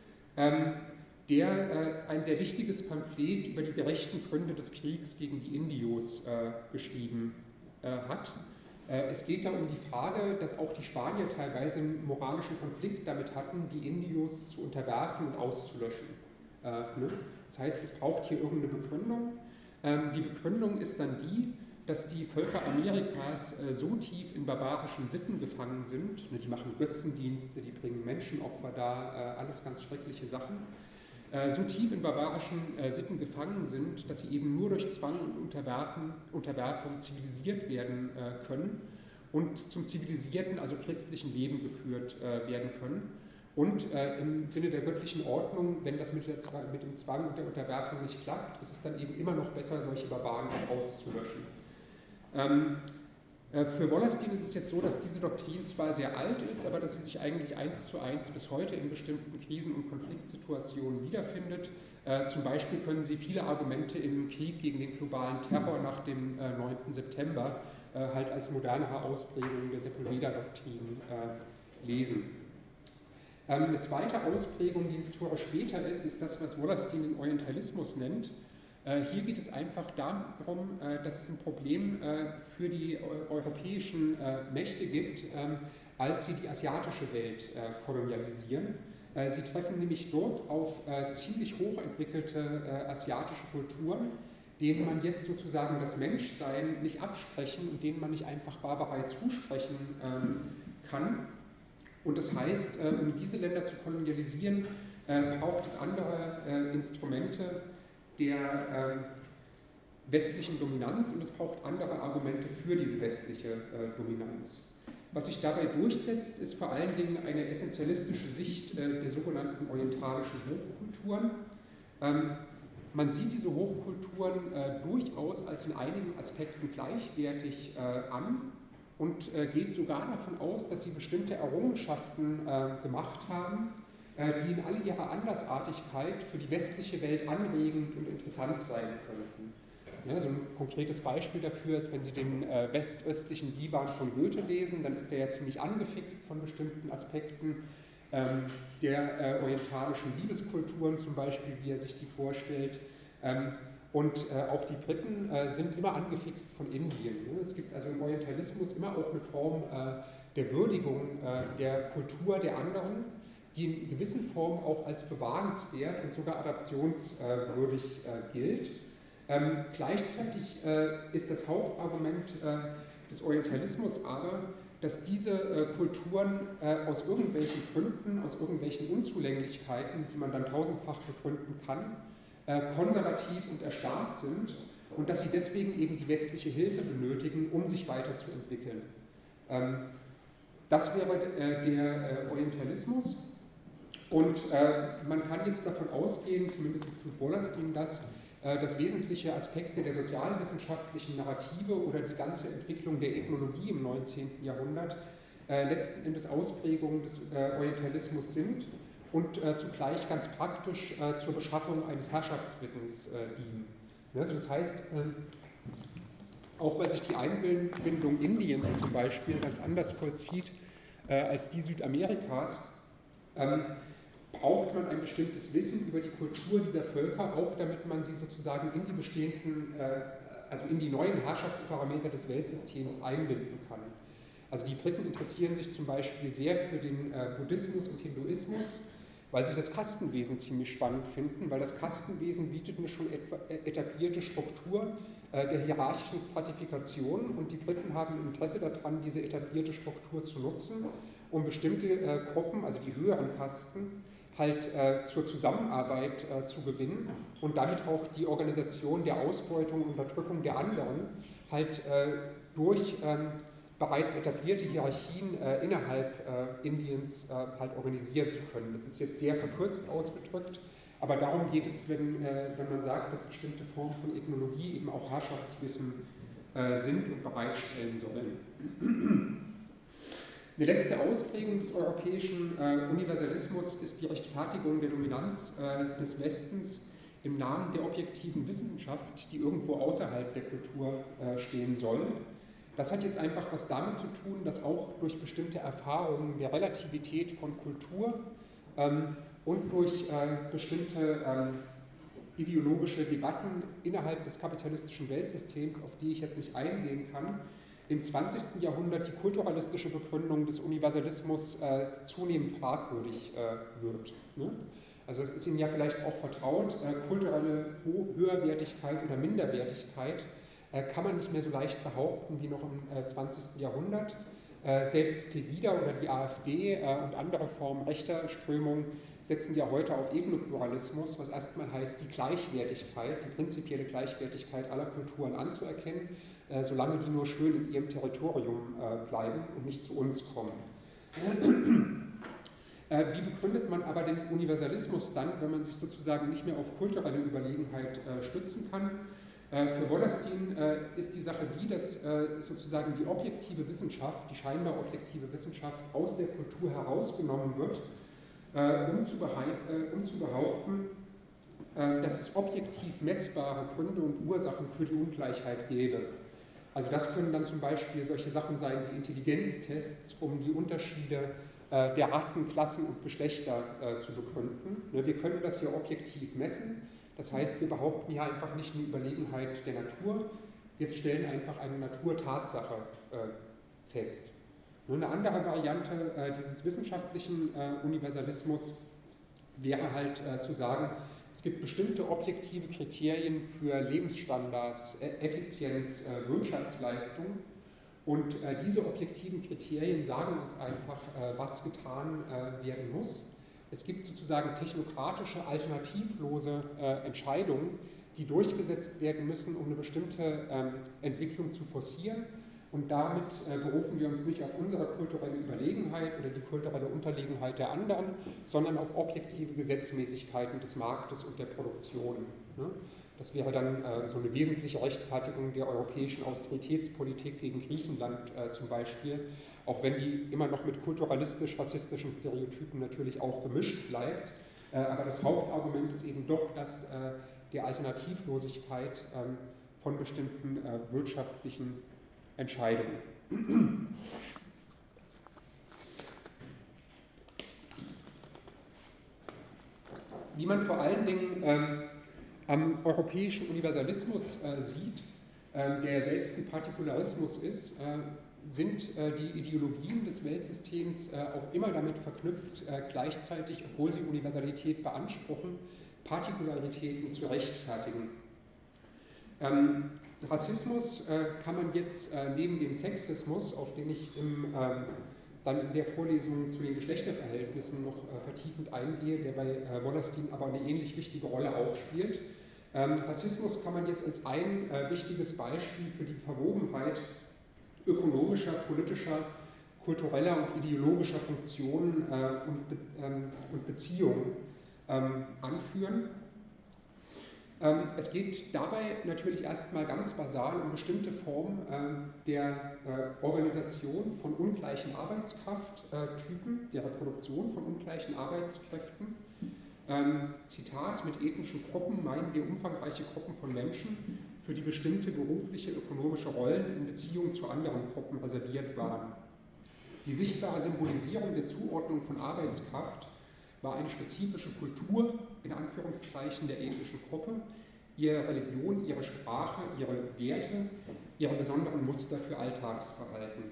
A: der ein sehr wichtiges Pamphlet über die gerechten Gründe des Kriegs gegen die Indios geschrieben hat. Es geht da um die Frage, dass auch die Spanier teilweise einen moralischen Konflikt damit hatten, die Indios zu unterwerfen und auszulöschen. Das heißt, es braucht hier irgendeine Begründung. Die Begründung ist dann die, dass die Völker Amerikas so tief in barbarischen Sitten gefangen sind, die machen Götzendienste, die bringen Menschenopfer dar, alles ganz schreckliche Sachen, so tief in barbarischen Sitten gefangen sind, dass sie eben nur durch Zwang und Unterwerfung zivilisiert werden können und zum zivilisierten, also christlichen Leben geführt werden können. Und im Sinne der göttlichen Ordnung, wenn das mit dem Zwang und der Unterwerfung nicht klappt, ist es dann eben immer noch besser, solche Barbaren auszulöschen. Für Wallerstein ist es jetzt so, dass diese Doktrin zwar sehr alt ist, aber dass sie sich eigentlich 1:1 bis heute in bestimmten Krisen- und Konfliktsituationen wiederfindet. Zum Beispiel können Sie viele Argumente im Krieg gegen den globalen Terror nach dem 9. September halt als modernere Ausprägung der Sepulveda-Doktrin lesen. Eine zweite Ausprägung, die historisch später ist das, was Wallerstein den Orientalismus nennt. Hier geht es einfach darum, dass es ein Problem für die europäischen Mächte gibt, als sie die asiatische Welt kolonialisieren. Sie treffen nämlich dort auf ziemlich hochentwickelte asiatische Kulturen, denen man jetzt sozusagen das Menschsein nicht absprechen und denen man nicht einfach Barbarei zusprechen kann. Und das heißt, um diese Länder zu kolonialisieren, braucht es andere Instrumente der westlichen Dominanz und es braucht andere Argumente für diese westliche Dominanz. Was sich dabei durchsetzt, ist vor allen Dingen eine essentialistische Sicht der sogenannten orientalischen Hochkulturen. man sieht diese Hochkulturen durchaus als in einigen Aspekten gleichwertig an und geht sogar davon aus, dass sie bestimmte Errungenschaften gemacht haben, die in all ihrer Andersartigkeit für die westliche Welt anregend und interessant sein könnten. Ja, so ein konkretes Beispiel dafür ist, wenn Sie den westöstlichen Divan von Goethe lesen, dann ist der ja ziemlich angefixt von bestimmten Aspekten der orientalischen Liebeskulturen zum Beispiel, wie er sich die vorstellt. Und auch die Briten sind immer angefixt von Indien. Ne? Es gibt also im Orientalismus immer auch eine Form der Würdigung der Kultur der anderen, die in gewissen Formen auch als bewahrenswert und sogar adaptionswürdig gilt. Gleichzeitig ist das Hauptargument des Orientalismus aber, dass diese Kulturen aus irgendwelchen Gründen, aus irgendwelchen Unzulänglichkeiten, die man dann tausendfach begründen kann, konservativ und erstarrt sind und dass sie deswegen eben die westliche Hilfe benötigen, um sich weiterzuentwickeln. Das wäre der Orientalismus und man kann jetzt davon ausgehen, zumindest tut Wallerstein das, dass wesentliche Aspekte der sozialwissenschaftlichen Narrative oder die ganze Entwicklung der Ethnologie im 19. Jahrhundert letzten Endes Ausprägungen des Orientalismus sind und zugleich ganz praktisch zur Beschaffung eines Herrschaftswissens dienen. Also das heißt, auch weil sich die Einbindung Indiens zum Beispiel ganz anders vollzieht als die Südamerikas, braucht man ein bestimmtes Wissen über die Kultur dieser Völker, auch damit man sie sozusagen in die bestehenden, also in die neuen Herrschaftsparameter des Weltsystems einbinden kann. Also die Briten interessieren sich zum Beispiel sehr für den Buddhismus und Hinduismus, weil sie das Kastenwesen ziemlich spannend finden, weil das Kastenwesen bietet eine schon etablierte Struktur der hierarchischen Stratifikation und die Briten haben Interesse daran, diese etablierte Struktur zu nutzen, um bestimmte Gruppen, also die höheren Kasten, halt zur Zusammenarbeit zu gewinnen und damit auch die Organisation der Ausbeutung und Unterdrückung der anderen halt durch bereits etablierte Hierarchien innerhalb Indiens halt organisieren zu können. Das ist jetzt sehr verkürzt ausgedrückt, aber darum geht es, wenn man sagt, dass bestimmte Formen von Ethnologie eben auch Herrschaftswissen sind und bereitstellen sollen. Eine letzte Ausprägung des europäischen Universalismus ist die Rechtfertigung der Dominanz des Westens im Namen der objektiven Wissenschaft, die irgendwo außerhalb der Kultur stehen soll. Das hat jetzt einfach was damit zu tun, dass auch durch bestimmte Erfahrungen der Relativität von Kultur und durch bestimmte ideologische Debatten innerhalb des kapitalistischen Weltsystems, auf die ich jetzt nicht eingehen kann, im 20. Jahrhundert die kulturalistische Begründung des Universalismus zunehmend fragwürdig wird. Ne? Also es ist Ihnen ja vielleicht auch vertraut, kulturelle Höherwertigkeit oder Minderwertigkeit kann man nicht mehr so leicht behaupten wie noch im 20. Jahrhundert. Selbst Pegida oder die AfD und andere Formen rechter Strömungen setzen ja heute auf Ethnopluralismus, was erstmal heißt, die Gleichwertigkeit, die prinzipielle Gleichwertigkeit aller Kulturen anzuerkennen, solange die nur schön in ihrem Territorium bleiben und nicht zu uns kommen. Wie begründet man aber den Universalismus dann, wenn man sich sozusagen nicht mehr auf kulturelle Überlegenheit stützen kann? Für Wallerstein ist die Sache die, dass sozusagen die objektive Wissenschaft, die scheinbar objektive Wissenschaft aus der Kultur herausgenommen wird, um zu behaupten, dass es objektiv messbare Gründe und Ursachen für die Ungleichheit gäbe. Also das können dann zum Beispiel solche Sachen sein wie Intelligenztests, um die Unterschiede der Rassen, Klassen und Geschlechter zu begründen. Wir können das hier objektiv messen, das heißt, wir behaupten hier einfach nicht eine Überlegenheit der Natur, wir stellen einfach eine Naturtatsache fest. Eine andere Variante dieses wissenschaftlichen Universalismus wäre halt zu sagen, es gibt bestimmte objektive Kriterien für Lebensstandards, Effizienz, Wirtschaftsleistung und diese objektiven Kriterien sagen uns einfach, was getan werden muss. Es gibt sozusagen technokratische, alternativlose Entscheidungen, die durchgesetzt werden müssen, um eine bestimmte Entwicklung zu forcieren. Und damit berufen wir uns nicht auf unsere kulturelle Überlegenheit oder die kulturelle Unterlegenheit der anderen, sondern auf objektive Gesetzmäßigkeiten des Marktes und der Produktion. Ne? Das wäre dann so eine wesentliche Rechtfertigung der europäischen Austeritätspolitik gegen Griechenland zum Beispiel, auch wenn die immer noch mit kulturalistisch-rassistischen Stereotypen natürlich auch gemischt bleibt. Aber das Hauptargument ist eben doch das der Alternativlosigkeit von bestimmten wirtschaftlichen Entscheidungen. Wie man vor allen Dingen am europäischen Universalismus sieht, der selbst ein Partikularismus ist, sind die Ideologien des Weltsystems auch immer damit verknüpft, gleichzeitig, obwohl sie Universalität beanspruchen, Partikularitäten zu rechtfertigen. Rassismus kann man jetzt neben dem Sexismus, auf den ich dann in der Vorlesung zu den Geschlechterverhältnissen noch vertiefend eingehe, der bei Wallerstein aber eine ähnlich wichtige Rolle auch spielt. Rassismus kann man jetzt als ein wichtiges Beispiel für die Verwobenheit ökonomischer, politischer, kultureller und ideologischer Funktionen und Beziehungen anführen. Es geht dabei natürlich erstmal ganz basal um bestimmte Formen der Organisation von ungleichen Arbeitskrafttypen, der Reproduktion von ungleichen Arbeitskräften. Zitat: Mit ethnischen Gruppen meinen wir umfangreiche Gruppen von Menschen, für die bestimmte berufliche, ökonomische Rollen in Beziehung zu anderen Gruppen reserviert waren. Die sichtbare Symbolisierung der Zuordnung von Arbeitskraft war eine spezifische Kultur, in Anführungszeichen, der ethnischen Gruppe, ihre Religion, ihre Sprache, ihre Werte, ihre besonderen Muster für Alltagsverhalten.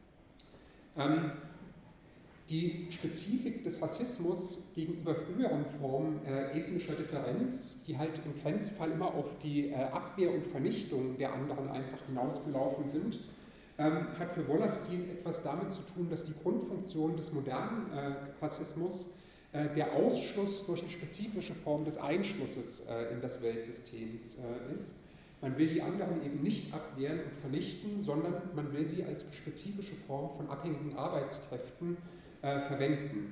A: Die Spezifik des Rassismus gegenüber früheren Formen ethnischer Differenz, die halt im Grenzfall immer auf die Abwehr und Vernichtung der anderen einfach hinausgelaufen sind, hat für Wallerstein etwas damit zu tun, dass die Grundfunktion des modernen Rassismus der Ausschluss durch eine spezifische Form des Einschlusses in das Weltsystem ist. Man will die anderen eben nicht abwehren und vernichten, sondern man will sie als spezifische Form von abhängigen Arbeitskräften verwenden.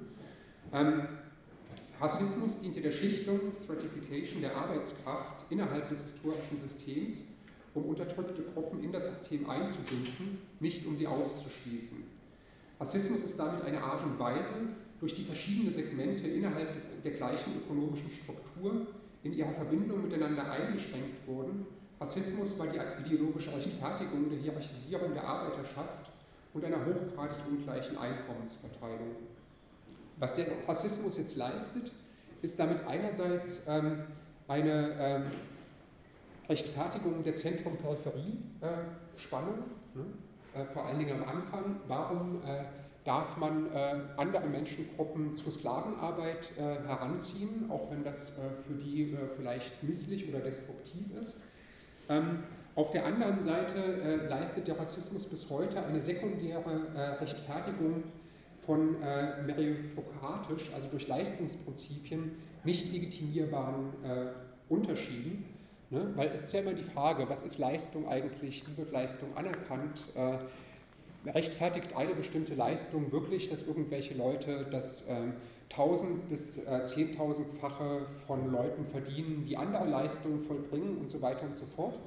A: Rassismus diente der Schichtung, Stratification der Arbeitskraft innerhalb des historischen Systems, um unterdrückte Gruppen in das System einzubinden, nicht um sie auszuschließen. Rassismus ist damit eine Art und Weise, durch die verschiedene Segmente innerhalb der gleichen ökonomischen Struktur in ihrer Verbindung miteinander eingeschränkt wurden. Rassismus war die ideologische Rechtfertigung der Hierarchisierung der Arbeiterschaft und einer hochgradig ungleichen Einkommensverteilung. Was der Rassismus jetzt leistet, ist damit einerseits eine Rechtfertigung der Zentrum-Peripherie-Spannung, vor allen Dingen am Anfang. Warum darf man andere Menschengruppen zur Sklavenarbeit heranziehen, auch wenn das für die vielleicht misslich oder destruktiv ist? Auf der anderen Seite leistet der Rassismus bis heute eine sekundäre Rechtfertigung von meritokratisch, also durch Leistungsprinzipien, nicht legitimierbaren Unterschieden. Ne? Weil es ist ja immer die Frage, was ist Leistung eigentlich, wie wird Leistung anerkannt? Rechtfertigt eine bestimmte Leistung wirklich, dass irgendwelche Leute das 1000 bis 10.000-fache von Leuten verdienen, die andere Leistungen vollbringen und so weiter und so fort?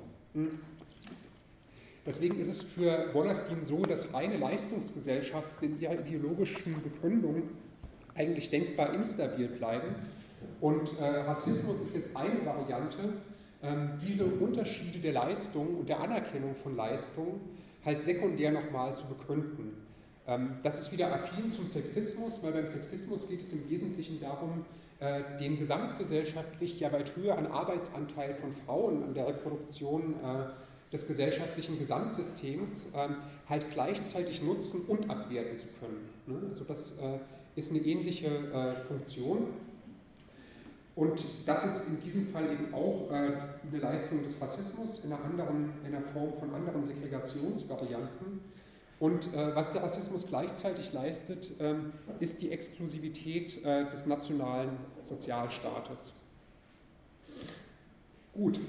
A: Deswegen ist es für Wallerstein so, dass reine Leistungsgesellschaften in ihrer ideologischen Begründung eigentlich denkbar instabil bleiben. Und Rassismus ist jetzt eine Variante, diese Unterschiede der Leistung und der Anerkennung von Leistung halt sekundär nochmal zu begründen. Das ist wieder affin zum Sexismus, weil beim Sexismus geht es im Wesentlichen darum, den gesamtgesellschaftlich ja weit höheren Arbeitsanteil von Frauen an der Reproduktion des gesellschaftlichen Gesamtsystems halt gleichzeitig nutzen und abwerten zu können. Also das ist eine ähnliche Funktion. Und das ist in diesem Fall eben auch eine Leistung des Rassismus in einer Form von anderen Segregationsvarianten. Und was der Rassismus gleichzeitig leistet, ist die Exklusivität des nationalen Sozialstaates. Gut.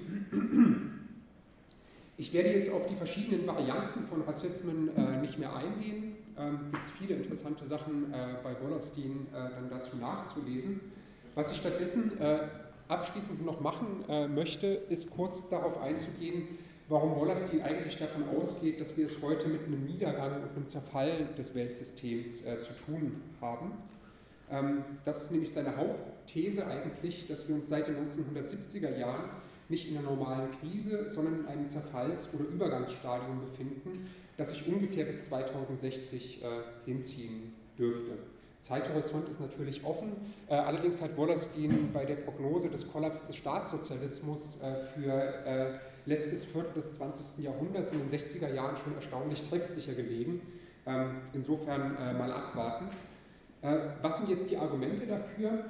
A: Ich werde jetzt auf die verschiedenen Varianten von Rassismen nicht mehr eingehen. Es gibt viele interessante Sachen bei Wallerstein dann dazu nachzulesen. Was ich stattdessen abschließend noch machen möchte, ist kurz darauf einzugehen, warum Wallerstein eigentlich davon ausgeht, dass wir es heute mit einem Niedergang und einem Zerfall des Weltsystems zu tun haben. Das ist nämlich seine Hauptthese eigentlich, dass wir uns seit den 1970er Jahren nicht in einer normalen Krise, sondern in einem Zerfalls- oder Übergangsstadium befinden, das sich ungefähr bis 2060 hinziehen dürfte. Zeithorizont ist natürlich offen, allerdings hat Wallerstein bei der Prognose des Kollaps des Staatssozialismus für letztes Viertel des 20. Jahrhunderts in den 60er Jahren schon erstaunlich treffsicher gelegen. Insofern mal abwarten. Was sind jetzt die Argumente dafür?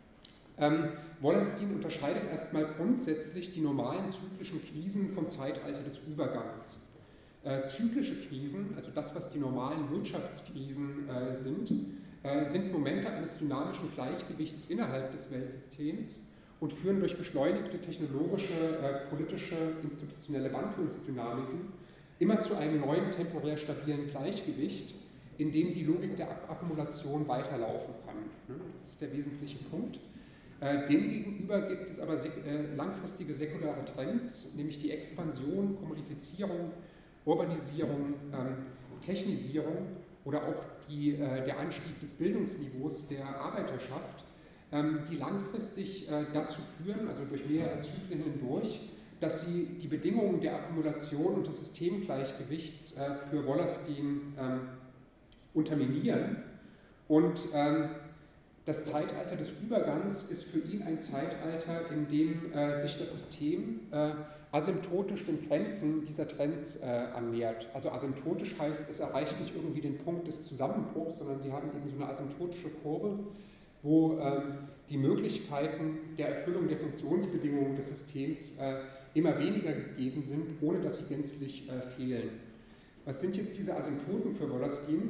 A: Wallerstein unterscheidet erstmal grundsätzlich die normalen zyklischen Krisen vom Zeitalter des Übergangs. Zyklische Krisen, also das, was die normalen Wirtschaftskrisen sind Momente eines dynamischen Gleichgewichts innerhalb des Weltsystems und führen durch beschleunigte technologische, politische, institutionelle Wandlungsdynamiken immer zu einem neuen temporär stabilen Gleichgewicht, in dem die Logik der Akkumulation weiterlaufen kann. Das ist der wesentliche Punkt. Demgegenüber gibt es aber langfristige säkulare Trends, nämlich die Expansion, Kommodifizierung, Urbanisierung, Technisierung oder auch der Anstieg des Bildungsniveaus der Arbeiterschaft, die langfristig dazu führen, also durch mehrere Zyklen hindurch, dass sie die Bedingungen der Akkumulation und des Systemgleichgewichts für Wallerstein unterminieren. Und das Zeitalter des Übergangs ist für ihn ein Zeitalter, in dem sich das System asymptotisch den Grenzen dieser Trends annähert. Also asymptotisch heißt, es erreicht nicht irgendwie den Punkt des Zusammenbruchs, sondern sie haben eben so eine asymptotische Kurve, wo die Möglichkeiten der Erfüllung der Funktionsbedingungen des Systems immer weniger gegeben sind, ohne dass sie gänzlich fehlen. Was sind jetzt diese Asymptoten für Wallerstein?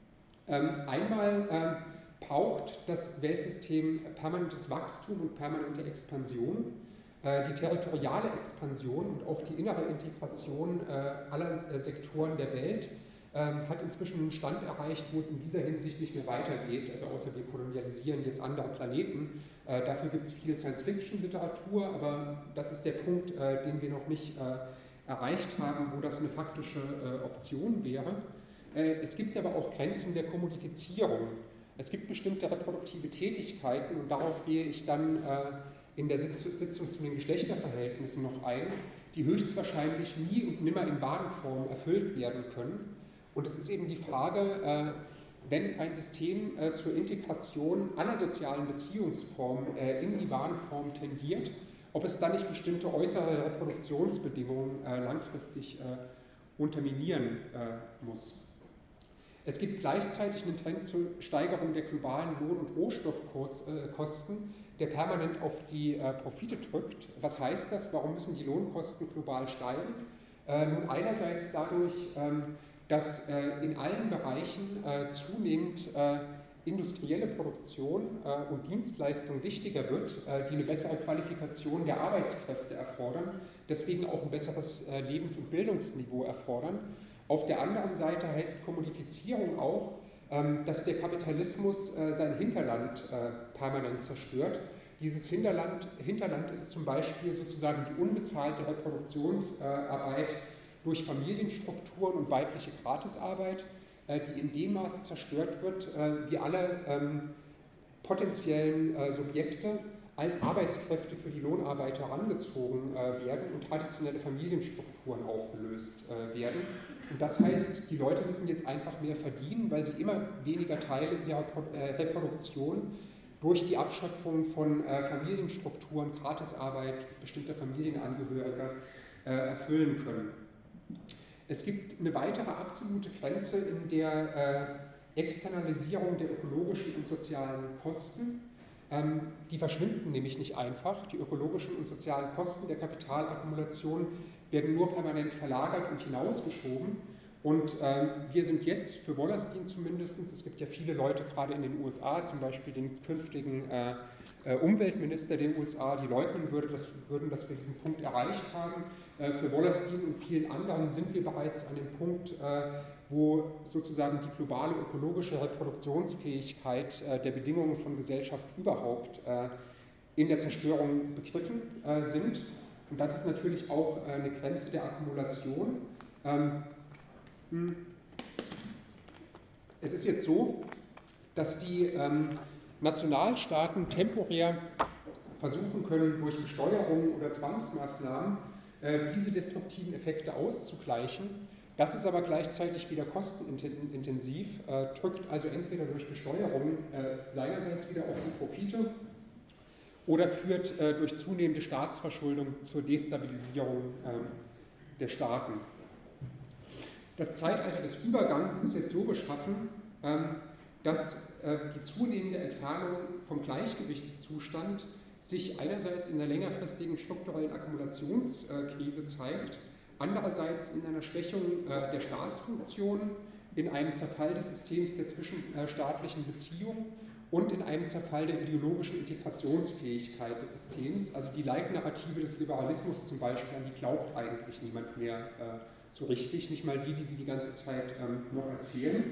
A: Einmal braucht das Weltsystem permanentes Wachstum und permanente Expansion. Die territoriale Expansion und auch die innere Integration aller Sektoren der Welt hat inzwischen einen Stand erreicht, wo es in dieser Hinsicht nicht mehr weitergeht, also außer wir kolonialisieren jetzt andere Planeten. Dafür gibt es viel Science-Fiction-Literatur, aber das ist der Punkt, den wir noch nicht erreicht haben, wo das eine faktische Option wäre. Es gibt aber auch Grenzen der Kommodifizierung. Es gibt bestimmte reproduktive Tätigkeiten und darauf gehe ich dann in der Sitzung zu den Geschlechterverhältnissen noch ein, die höchstwahrscheinlich nie und nimmer in Warenform erfüllt werden können. Und es ist eben die Frage, wenn ein System zur Integration aller sozialen Beziehungsformen in die Warenform tendiert, ob es dann nicht bestimmte äußere Reproduktionsbedingungen langfristig unterminieren muss. Es gibt gleichzeitig einen Trend zur Steigerung der globalen Lohn- und Rohstoffkosten, der permanent auf die Profite drückt. Was heißt das? Warum müssen die Lohnkosten global steigen? Nun einerseits dadurch, dass in allen Bereichen zunehmend industrielle Produktion und Dienstleistung wichtiger wird, die eine bessere Qualifikation der Arbeitskräfte erfordern, deswegen auch ein besseres Lebens- und Bildungsniveau erfordern. Auf der anderen Seite heißt Kommodifizierung auch, dass der Kapitalismus sein Hinterland permanent zerstört. Dieses Hinterland ist zum Beispiel sozusagen die unbezahlte Reproduktionsarbeit durch Familienstrukturen und weibliche Gratisarbeit, die in dem Maße zerstört wird, wie alle potenziellen Subjekte als Arbeitskräfte für die Lohnarbeiter herangezogen werden und traditionelle Familienstrukturen aufgelöst werden. Und das heißt, die Leute müssen jetzt einfach mehr verdienen, weil sie immer weniger Teile ihrer Reproduktion durch die Abschöpfung von Familienstrukturen, Gratisarbeit bestimmter Familienangehöriger erfüllen können. Es gibt eine weitere absolute Grenze in der Externalisierung der ökologischen und sozialen Kosten. Die verschwinden nämlich nicht einfach. Die ökologischen und sozialen Kosten der Kapitalakkumulation werden nur permanent verlagert und hinausgeschoben. Und wir sind jetzt, für Wallerstein zumindest, es gibt ja viele Leute gerade in den USA, zum Beispiel den künftigen Umweltminister der USA, die leugnen würden, dass wir diesen Punkt erreicht haben. Für Wallerstein und vielen anderen sind wir bereits an dem Punkt, wo sozusagen die globale ökologische Reproduktionsfähigkeit der Bedingungen von Gesellschaft überhaupt in der Zerstörung begriffen sind. Und das ist natürlich auch eine Grenze der Akkumulation. Es ist jetzt so, dass die Nationalstaaten temporär versuchen können, durch Besteuerung oder Zwangsmaßnahmen diese destruktiven Effekte auszugleichen. Das ist aber gleichzeitig wieder kostenintensiv, drückt also entweder durch Besteuerung seinerseits wieder auf die Profite oder führt durch zunehmende Staatsverschuldung zur Destabilisierung der Staaten. Das Zeitalter des Übergangs ist jetzt so beschaffen, dass die zunehmende Entfernung vom Gleichgewichtszustand sich einerseits in der längerfristigen strukturellen Akkumulationskrise zeigt, andererseits in einer Schwächung der Staatsfunktionen, in einem Zerfall des Systems der zwischenstaatlichen Beziehungen und in einem Zerfall der ideologischen Integrationsfähigkeit des Systems. Also die Leitnarrative des Liberalismus zum Beispiel, an die glaubt eigentlich niemand mehr so richtig, nicht mal die sie die ganze Zeit noch erzählen.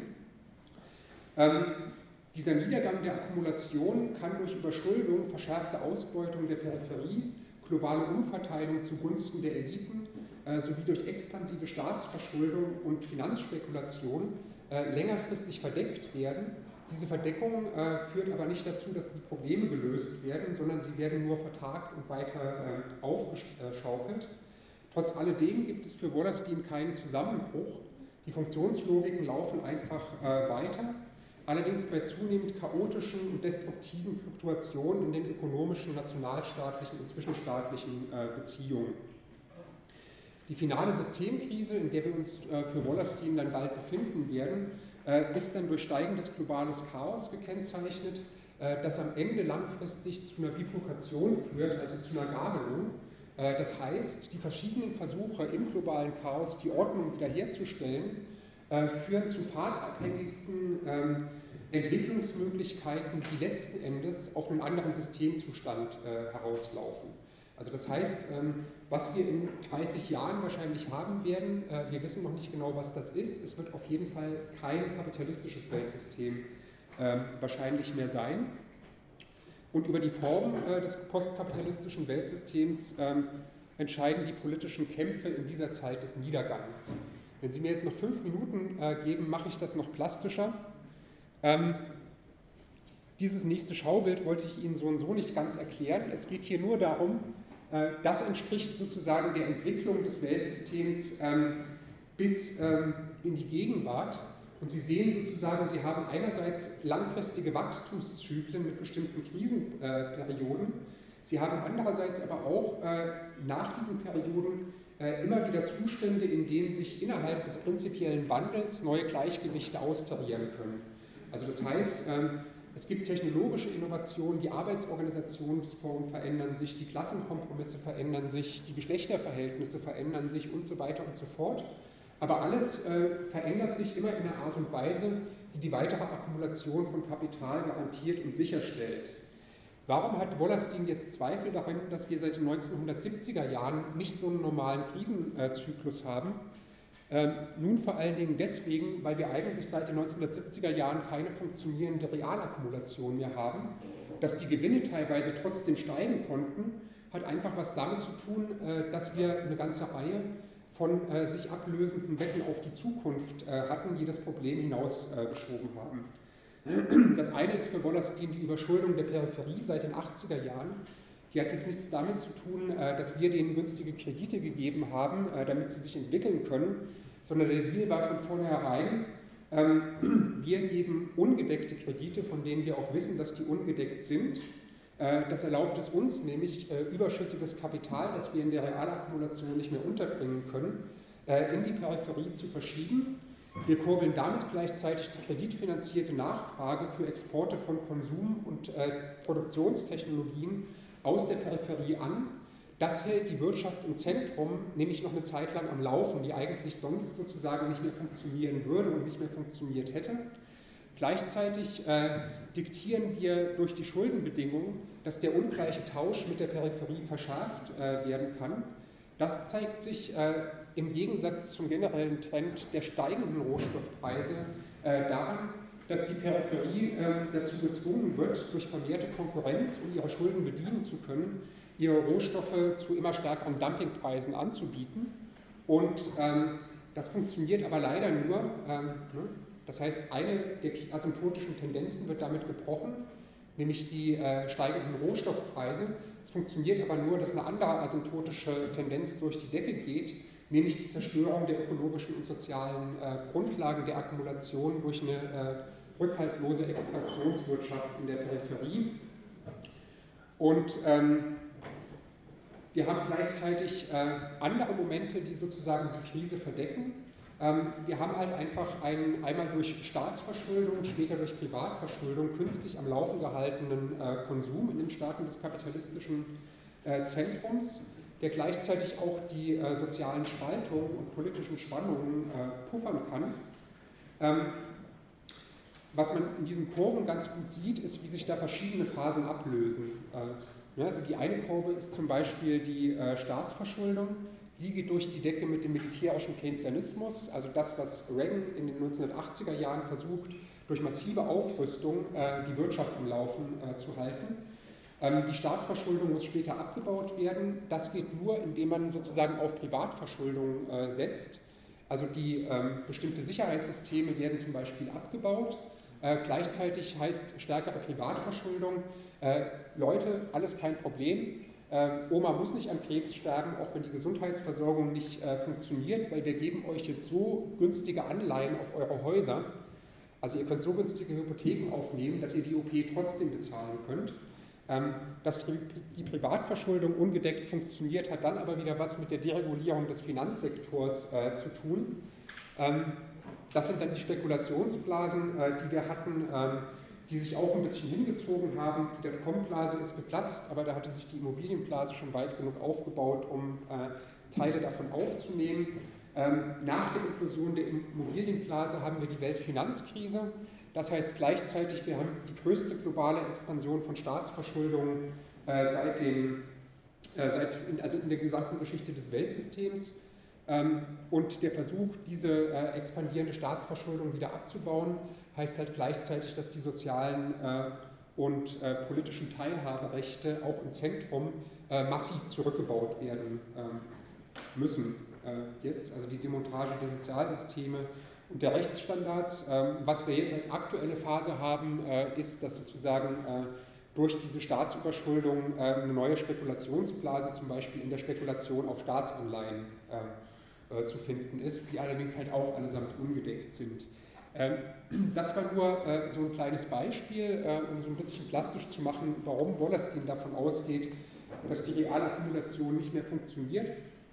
A: Dieser Niedergang der Akkumulation kann durch Überschuldung, verschärfte Ausbeutung der Peripherie, globale Umverteilung zugunsten der Eliten sowie durch expansive Staatsverschuldung und Finanzspekulation längerfristig verdeckt werden. Diese Verdeckung führt aber nicht dazu, dass die Probleme gelöst werden, sondern sie werden nur vertagt und weiter aufgeschaukelt. Trotz alledem gibt es für Wallerstein keinen Zusammenbruch. Die Funktionslogiken laufen einfach weiter, allerdings bei zunehmend chaotischen und destruktiven Fluktuationen in den ökonomischen, nationalstaatlichen und zwischenstaatlichen Beziehungen. Die finale Systemkrise, in der wir uns für Wallerstein dann bald befinden werden, ist dann durch steigendes globales Chaos gekennzeichnet, das am Ende langfristig zu einer Bifurkation führt, also zu einer Gabelung. Das heißt, die verschiedenen Versuche im globalen Chaos, die Ordnung wiederherzustellen, führen zu pfadabhängigen Entwicklungsmöglichkeiten, die letzten Endes auf einen anderen Systemzustand herauslaufen. Also das heißt, was wir in 30 Jahren wahrscheinlich haben werden, wir wissen noch nicht genau, was das ist. Es wird auf jeden Fall kein kapitalistisches Weltsystem wahrscheinlich mehr sein. Und über die Form des postkapitalistischen Weltsystems entscheiden die politischen Kämpfe in dieser Zeit des Niedergangs. Wenn Sie mir jetzt noch 5 Minuten geben, mache ich das noch plastischer. Dieses nächste Schaubild wollte ich Ihnen so und so nicht ganz erklären. Es geht hier nur darum, das entspricht sozusagen der Entwicklung des Weltsystems bis in die Gegenwart. Und Sie sehen sozusagen, Sie haben einerseits langfristige Wachstumszyklen mit bestimmten Krisenperioden. Sie haben andererseits aber auch nach diesen Perioden immer wieder Zustände, in denen sich innerhalb des prinzipiellen Wandels neue Gleichgewichte austarieren können. Also das heißt, es gibt technologische Innovationen, die Arbeitsorganisationsformen verändern sich, die Klassenkompromisse verändern sich, die Geschlechterverhältnisse verändern sich und so weiter und so fort. Aber alles verändert sich immer in einer Art und Weise, die die weitere Akkumulation von Kapital garantiert und sicherstellt. Warum hat Wallerstein jetzt Zweifel daran, dass wir seit den 1970er Jahren nicht so einen normalen Krisenzyklus haben? Nun vor allen Dingen deswegen, weil wir eigentlich seit den 1970er Jahren keine funktionierende Realakkumulation mehr haben. Dass die Gewinne teilweise trotzdem steigen konnten, hat einfach was damit zu tun, dass wir eine ganze Reihe von sich ablösenden Wetten auf die Zukunft hatten, die das Problem hinausgeschoben haben. Das eine ist für Wallerstein die Überschuldung der Peripherie seit den 80er Jahren. Die hat jetzt nichts damit zu tun, dass wir denen günstige Kredite gegeben haben, damit sie sich entwickeln können, sondern der Deal war von vornherein, wir geben ungedeckte Kredite, von denen wir auch wissen, dass die ungedeckt sind. Das erlaubt es uns nämlich, überschüssiges Kapital, das wir in der Realakkumulation nicht mehr unterbringen können, in die Peripherie zu verschieben. Wir kurbeln damit gleichzeitig die kreditfinanzierte Nachfrage für Exporte von Konsum- und Produktionstechnologien aus der Peripherie an. Das hält die Wirtschaft im Zentrum nämlich noch eine Zeit lang am Laufen, die eigentlich sonst sozusagen nicht mehr funktionieren würde und nicht mehr funktioniert hätte. Gleichzeitig diktieren wir durch die Schuldenbedingungen, dass der ungleiche Tausch mit der Peripherie verschärft werden kann. Das zeigt sich im Gegensatz zum generellen Trend der steigenden Rohstoffpreise daran, dass die Peripherie dazu gezwungen wird, durch vermehrte Konkurrenz, um ihre Schulden bedienen zu können, ihre Rohstoffe zu immer stärkeren Dumpingpreisen anzubieten. Und das funktioniert aber leider nur, das heißt, eine der asymptotischen Tendenzen wird damit gebrochen, nämlich die steigenden Rohstoffpreise. Es funktioniert aber nur, dass eine andere asymptotische Tendenz durch die Decke geht, nämlich die Zerstörung der ökologischen und sozialen Grundlagen der Akkumulation durch eine rückhaltlose Extraktionswirtschaft in der Peripherie. Und wir haben gleichzeitig andere Momente, die sozusagen die Krise verdecken. Wir haben halt einfach einen einmal durch Staatsverschuldung, später durch Privatverschuldung künstlich am Laufen gehaltenen Konsum in den Staaten des kapitalistischen Zentrums, der gleichzeitig auch die sozialen Spaltungen und politischen Spannungen puffern kann. Was man in diesen Kurven ganz gut sieht, ist, wie sich da verschiedene Phasen ablösen. Also die eine Kurve ist zum Beispiel die Staatsverschuldung. Die geht durch die Decke mit dem militärischen Keynesianismus, also das, was Reagan in den 1980er Jahren versucht, durch massive Aufrüstung die Wirtschaft am Laufen zu halten. Die Staatsverschuldung muss später abgebaut werden. Das geht nur, indem man sozusagen auf Privatverschuldung setzt. Also die bestimmte Sicherheitssysteme werden zum Beispiel abgebaut. Gleichzeitig heißt stärkere Privatverschuldung, Leute, alles kein Problem. Oma muss nicht an Krebs sterben, auch wenn die Gesundheitsversorgung nicht funktioniert, weil wir geben euch jetzt so günstige Anleihen auf eure Häuser. Also ihr könnt so günstige Hypotheken aufnehmen, dass ihr die OP trotzdem bezahlen könnt. Dass die Privatverschuldung ungedeckt funktioniert, hat dann aber wieder was mit der Deregulierung des Finanzsektors zu tun. Das sind dann die Spekulationsblasen, die wir hatten, die sich auch ein bisschen hingezogen haben. Die Dotcom-Blase ist geplatzt, aber da hatte sich die Immobilienblase schon weit genug aufgebaut, um Teile davon aufzunehmen. Nach der Implosion der Immobilienblase haben wir die Weltfinanzkrise. Das heißt gleichzeitig, wir haben die größte globale Expansion von Staatsverschuldung in der gesamten Geschichte des Weltsystems. Und der Versuch, diese expandierende Staatsverschuldung wieder abzubauen, heißt halt gleichzeitig, dass die sozialen und politischen Teilhaberechte auch im Zentrum massiv zurückgebaut werden müssen. Jetzt, also die Demontage der Sozialsysteme und der Rechtsstandards. Was wir jetzt als aktuelle Phase haben, ist, dass sozusagen durch diese Staatsüberschuldung eine neue Spekulationsblase, zum Beispiel in der Spekulation auf Staatsanleihen, zu finden ist, die allerdings halt auch allesamt ungedeckt sind. Das war nur so ein kleines Beispiel, um so ein bisschen plastisch zu machen, warum Wallerstein davon ausgeht, dass die Realakkumulation nicht mehr funktioniert.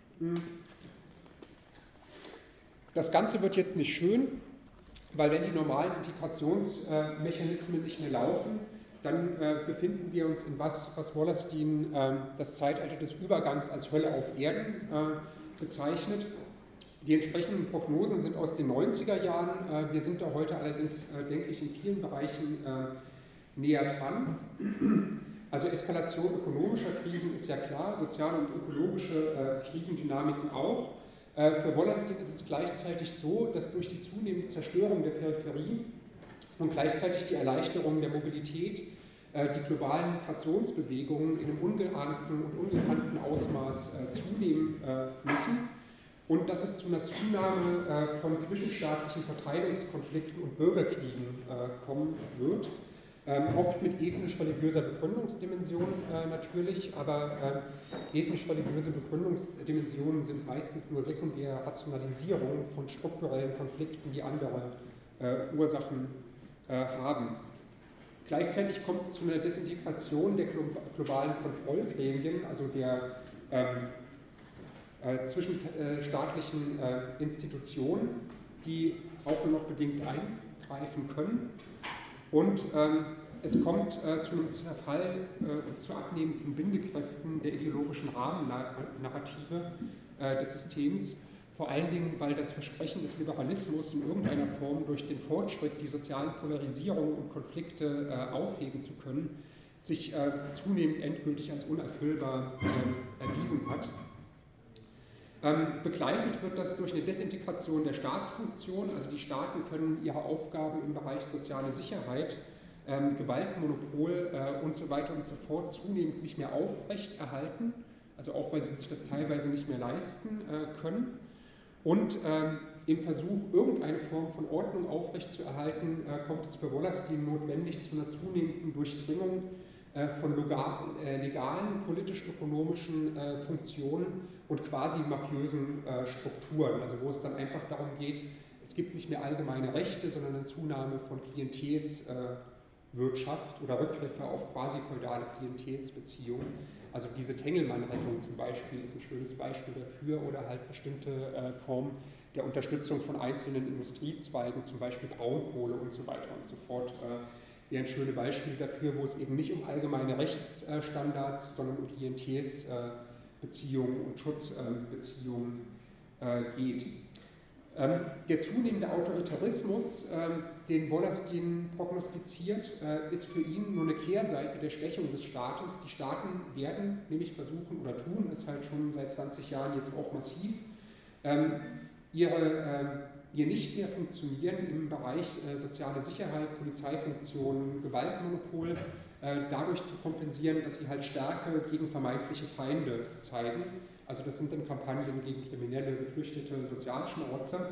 A: Das Ganze wird jetzt nicht schön, weil wenn die normalen Integrationsmechanismen nicht mehr laufen, dann befinden wir uns in was Wallerstein das Zeitalter des Übergangs als Hölle auf Erden bezeichnet. Die entsprechenden Prognosen sind aus den 90er Jahren. Wir sind da heute allerdings, denke ich, in vielen Bereichen näher dran. Also Eskalation ökonomischer Krisen ist ja klar, soziale und ökologische Krisendynamiken auch. Für Wallerstein ist es gleichzeitig so, dass durch die zunehmende Zerstörung der Peripherie und gleichzeitig die Erleichterung der Mobilität die globalen Migrationsbewegungen in einem ungeahnten und ungekannten Ausmaß zunehmen müssen und dass es zu einer Zunahme von zwischenstaatlichen Verteilungskonflikten und Bürgerkriegen kommen wird. Oft mit ethnisch-religiöser Begründungsdimension natürlich, aber ethnisch-religiöse Begründungsdimensionen sind meistens nur sekundäre Rationalisierung von strukturellen Konflikten, die andere Ursachen haben. Gleichzeitig kommt es zu einer Desintegration der globalen Kontrollgremien, also der zwischenstaatlichen Institutionen, die auch nur noch bedingt eingreifen können. Und es kommt zu einem Zerfall zu abnehmenden Bindekräften der ideologischen Rahmennarrative des Systems, vor allen Dingen, weil das Versprechen des Liberalismus in irgendeiner Form durch den Fortschritt, die soziale Polarisierung und Konflikte aufheben zu können, sich zunehmend endgültig als unerfüllbar erwiesen hat. Begleitet wird das durch eine Desintegration der Staatsfunktion, also die Staaten können ihre Aufgaben im Bereich soziale Sicherheit, Gewaltmonopol und so weiter und so fort zunehmend nicht mehr aufrechterhalten, also auch weil sie sich das teilweise nicht mehr leisten können. Und im Versuch, irgendeine Form von Ordnung aufrechtzuerhalten, kommt es für Wallerstein notwendig zu einer zunehmenden Durchdringung von legalen, politisch-ökonomischen Funktionen und quasi mafiösen Strukturen, also wo es dann einfach darum geht, es gibt nicht mehr allgemeine Rechte, sondern eine Zunahme von Klientelswirtschaft oder Rückgriffe auf quasi feudale Klientelsbeziehungen. Also diese Tengelmann-Rettung zum Beispiel ist ein schönes Beispiel dafür oder halt bestimmte Formen der Unterstützung von einzelnen Industriezweigen, zum Beispiel Braunkohle und so weiter und so fort, wären schöne Beispiele dafür, wo es eben nicht um allgemeine Rechtsstandards, sondern um Klientelsbeziehungen und Schutzbeziehungen geht. Der zunehmende Autoritarismus, den Wallerstein prognostiziert, ist für ihn nur eine Kehrseite der Schwächung des Staates. Die Staaten werden nämlich versuchen oder tun es halt schon seit 20 Jahren jetzt auch massiv, ihr nicht mehr funktionieren im Bereich soziale Sicherheit, Polizeifunktionen, Gewaltmonopol dadurch zu kompensieren, dass sie halt Stärke gegen vermeintliche Feinde zeigen. Also das sind dann Kampagnen gegen Kriminelle, Geflüchtete, Sozialschmarotzer.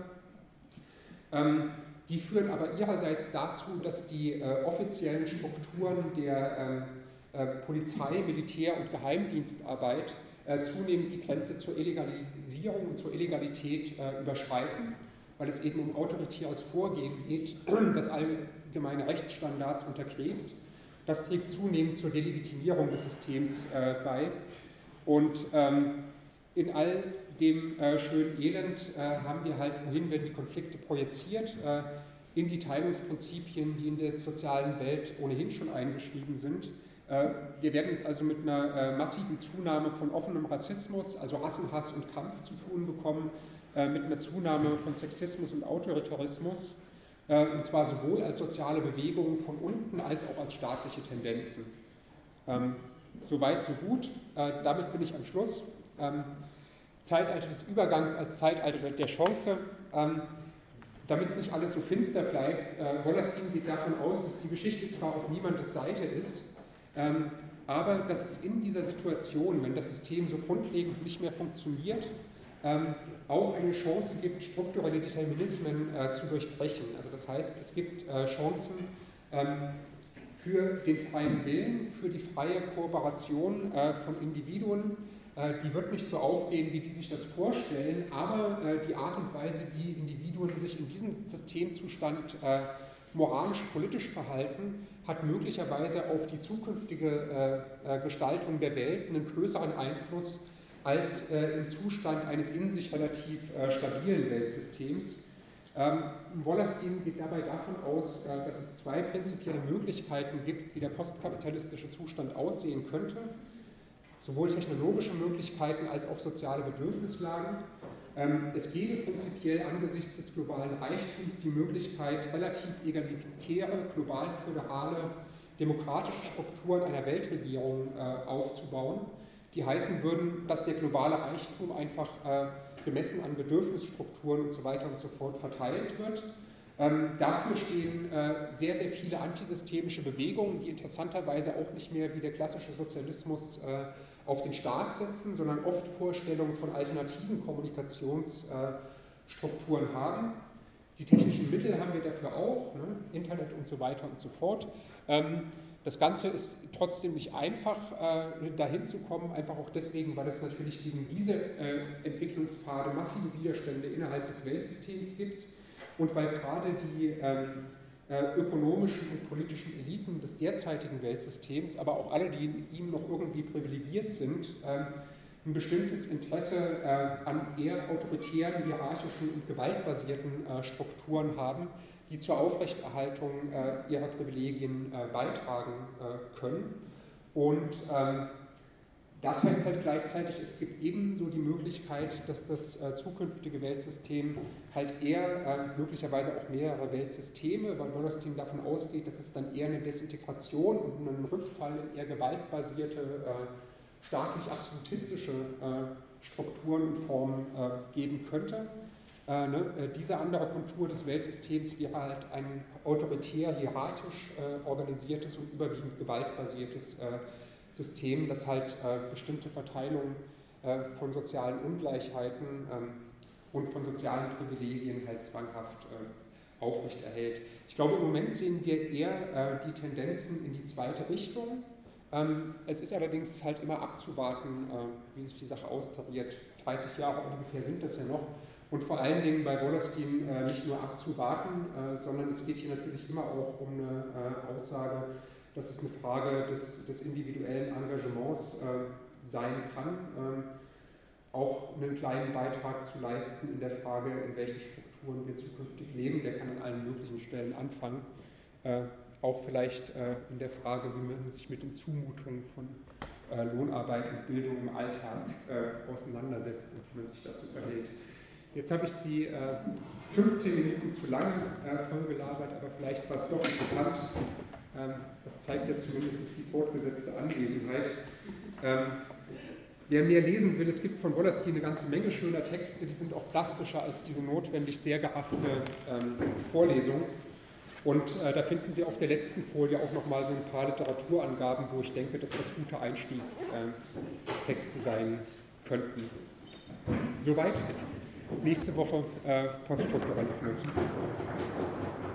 A: Die führen aber ihrerseits dazu, dass die offiziellen Strukturen der Polizei, Militär- und Geheimdienstarbeit zunehmend die Grenze zur Illegalisierung und zur Illegalität überschreiten, weil es eben um autoritäres Vorgehen geht, das allgemeine Rechtsstandards untergräbt. Das trägt zunehmend zur Delegitimierung des Systems bei. Und in all dem schönen Elend haben wir halt, wohin werden die Konflikte projiziert, in die Teilungsprinzipien, die in der sozialen Welt ohnehin schon eingeschrieben sind. Wir werden es also mit einer massiven Zunahme von offenem Rassismus, also Rassenhass und Kampf zu tun bekommen, mit einer Zunahme von Sexismus und Autoritarismus, und zwar sowohl als soziale Bewegungen von unten als auch als staatliche Tendenzen. Soweit, so gut. Damit bin ich am Schluss. Zeitalter des Übergangs als Zeitalter der Chance. Damit nicht alles so finster bleibt, Wallerstein geht davon aus, dass die Geschichte zwar auf niemandes Seite ist, aber dass es in dieser Situation, wenn das System so grundlegend nicht mehr funktioniert, auch eine Chance gibt, strukturelle Determinismen zu durchbrechen. Also das heißt, es gibt Chancen für den freien Willen, für die freie Kooperation von Individuen. Die wird nicht so aufgehen, wie die sich das vorstellen, aber die Art und Weise, wie Individuen sich in diesem Systemzustand moralisch-politisch verhalten, hat möglicherweise auf die zukünftige Gestaltung der Welt einen größeren Einfluss als im Zustand eines in sich relativ stabilen Weltsystems. Wallerstein geht dabei davon aus, dass es zwei prinzipielle Möglichkeiten gibt, wie der postkapitalistische Zustand aussehen könnte. Sowohl technologische Möglichkeiten als auch soziale Bedürfnislagen. Es gäbe prinzipiell angesichts des globalen Reichtums die Möglichkeit, relativ egalitäre, global föderale, demokratische Strukturen einer Weltregierung aufzubauen, die heißen würden, dass der globale Reichtum einfach gemessen an Bedürfnisstrukturen und so weiter und so fort verteilt wird. Dafür stehen sehr, sehr viele antisystemische Bewegungen, die interessanterweise auch nicht mehr wie der klassische Sozialismus auf den Staat setzen, sondern oft Vorstellungen von alternativen Kommunikationsstrukturen haben. Die technischen Mittel haben wir dafür auch, ne? Internet und so weiter und so fort. Das Ganze ist trotzdem nicht einfach, dahin zu kommen, einfach auch deswegen, weil es natürlich gegen diese Entwicklungspfade massive Widerstände innerhalb des Weltsystems gibt und weil gerade die ökonomischen und politischen Eliten des derzeitigen Weltsystems, aber auch alle, die in ihm noch irgendwie privilegiert sind, ein bestimmtes Interesse an eher autoritären, hierarchischen und gewaltbasierten Strukturen haben, die zur Aufrechterhaltung ihrer Privilegien beitragen können. Und das heißt halt gleichzeitig, es gibt ebenso die Möglichkeit, dass das zukünftige Weltsystem halt eher, möglicherweise auch mehrere Weltsysteme, weil Wallerstein davon ausgeht, dass es dann eher eine Desintegration und einen Rückfall in eher gewaltbasierte, staatlich-absolutistische Strukturen und Formen geben könnte. Diese andere Kontur des Weltsystems wäre halt ein autoritär, hierarchisch organisiertes und überwiegend gewaltbasiertes System, das halt bestimmte Verteilungen von sozialen Ungleichheiten und von sozialen Privilegien halt zwanghaft aufrechterhält. Ich glaube, im Moment sehen wir eher die Tendenzen in die zweite Richtung. Es ist allerdings halt immer abzuwarten, wie sich die Sache austariert. 30 Jahre ungefähr sind das ja noch. Und vor allen Dingen bei Wallerstein nicht nur abzuwarten, sondern es geht hier natürlich immer auch um eine Aussage, dass es eine Frage des individuellen Engagements sein kann, auch einen kleinen Beitrag zu leisten in der Frage, in welchen Strukturen wir zukünftig leben. Der kann an allen möglichen Stellen anfangen. Auch vielleicht in der Frage, wie man sich mit den Zumutungen von Lohnarbeit und Bildung im Alltag auseinandersetzt und wie man sich dazu verhält. Jetzt habe ich Sie 15 Minuten zu lange vollgelabert, aber vielleicht war es doch interessant. Das zeigt ja zumindest die fortgesetzte Anwesenheit. Wer mehr lesen will, es gibt von Wallerstein eine ganze Menge schöner Texte, die sind auch plastischer als diese notwendig sehr geachte Vorlesung. Und da finden Sie auf der letzten Folie auch nochmal so ein paar Literaturangaben, wo ich denke, dass das gute Einstiegstexte sein könnten. Soweit. Nächste Woche Poststrukturalismus.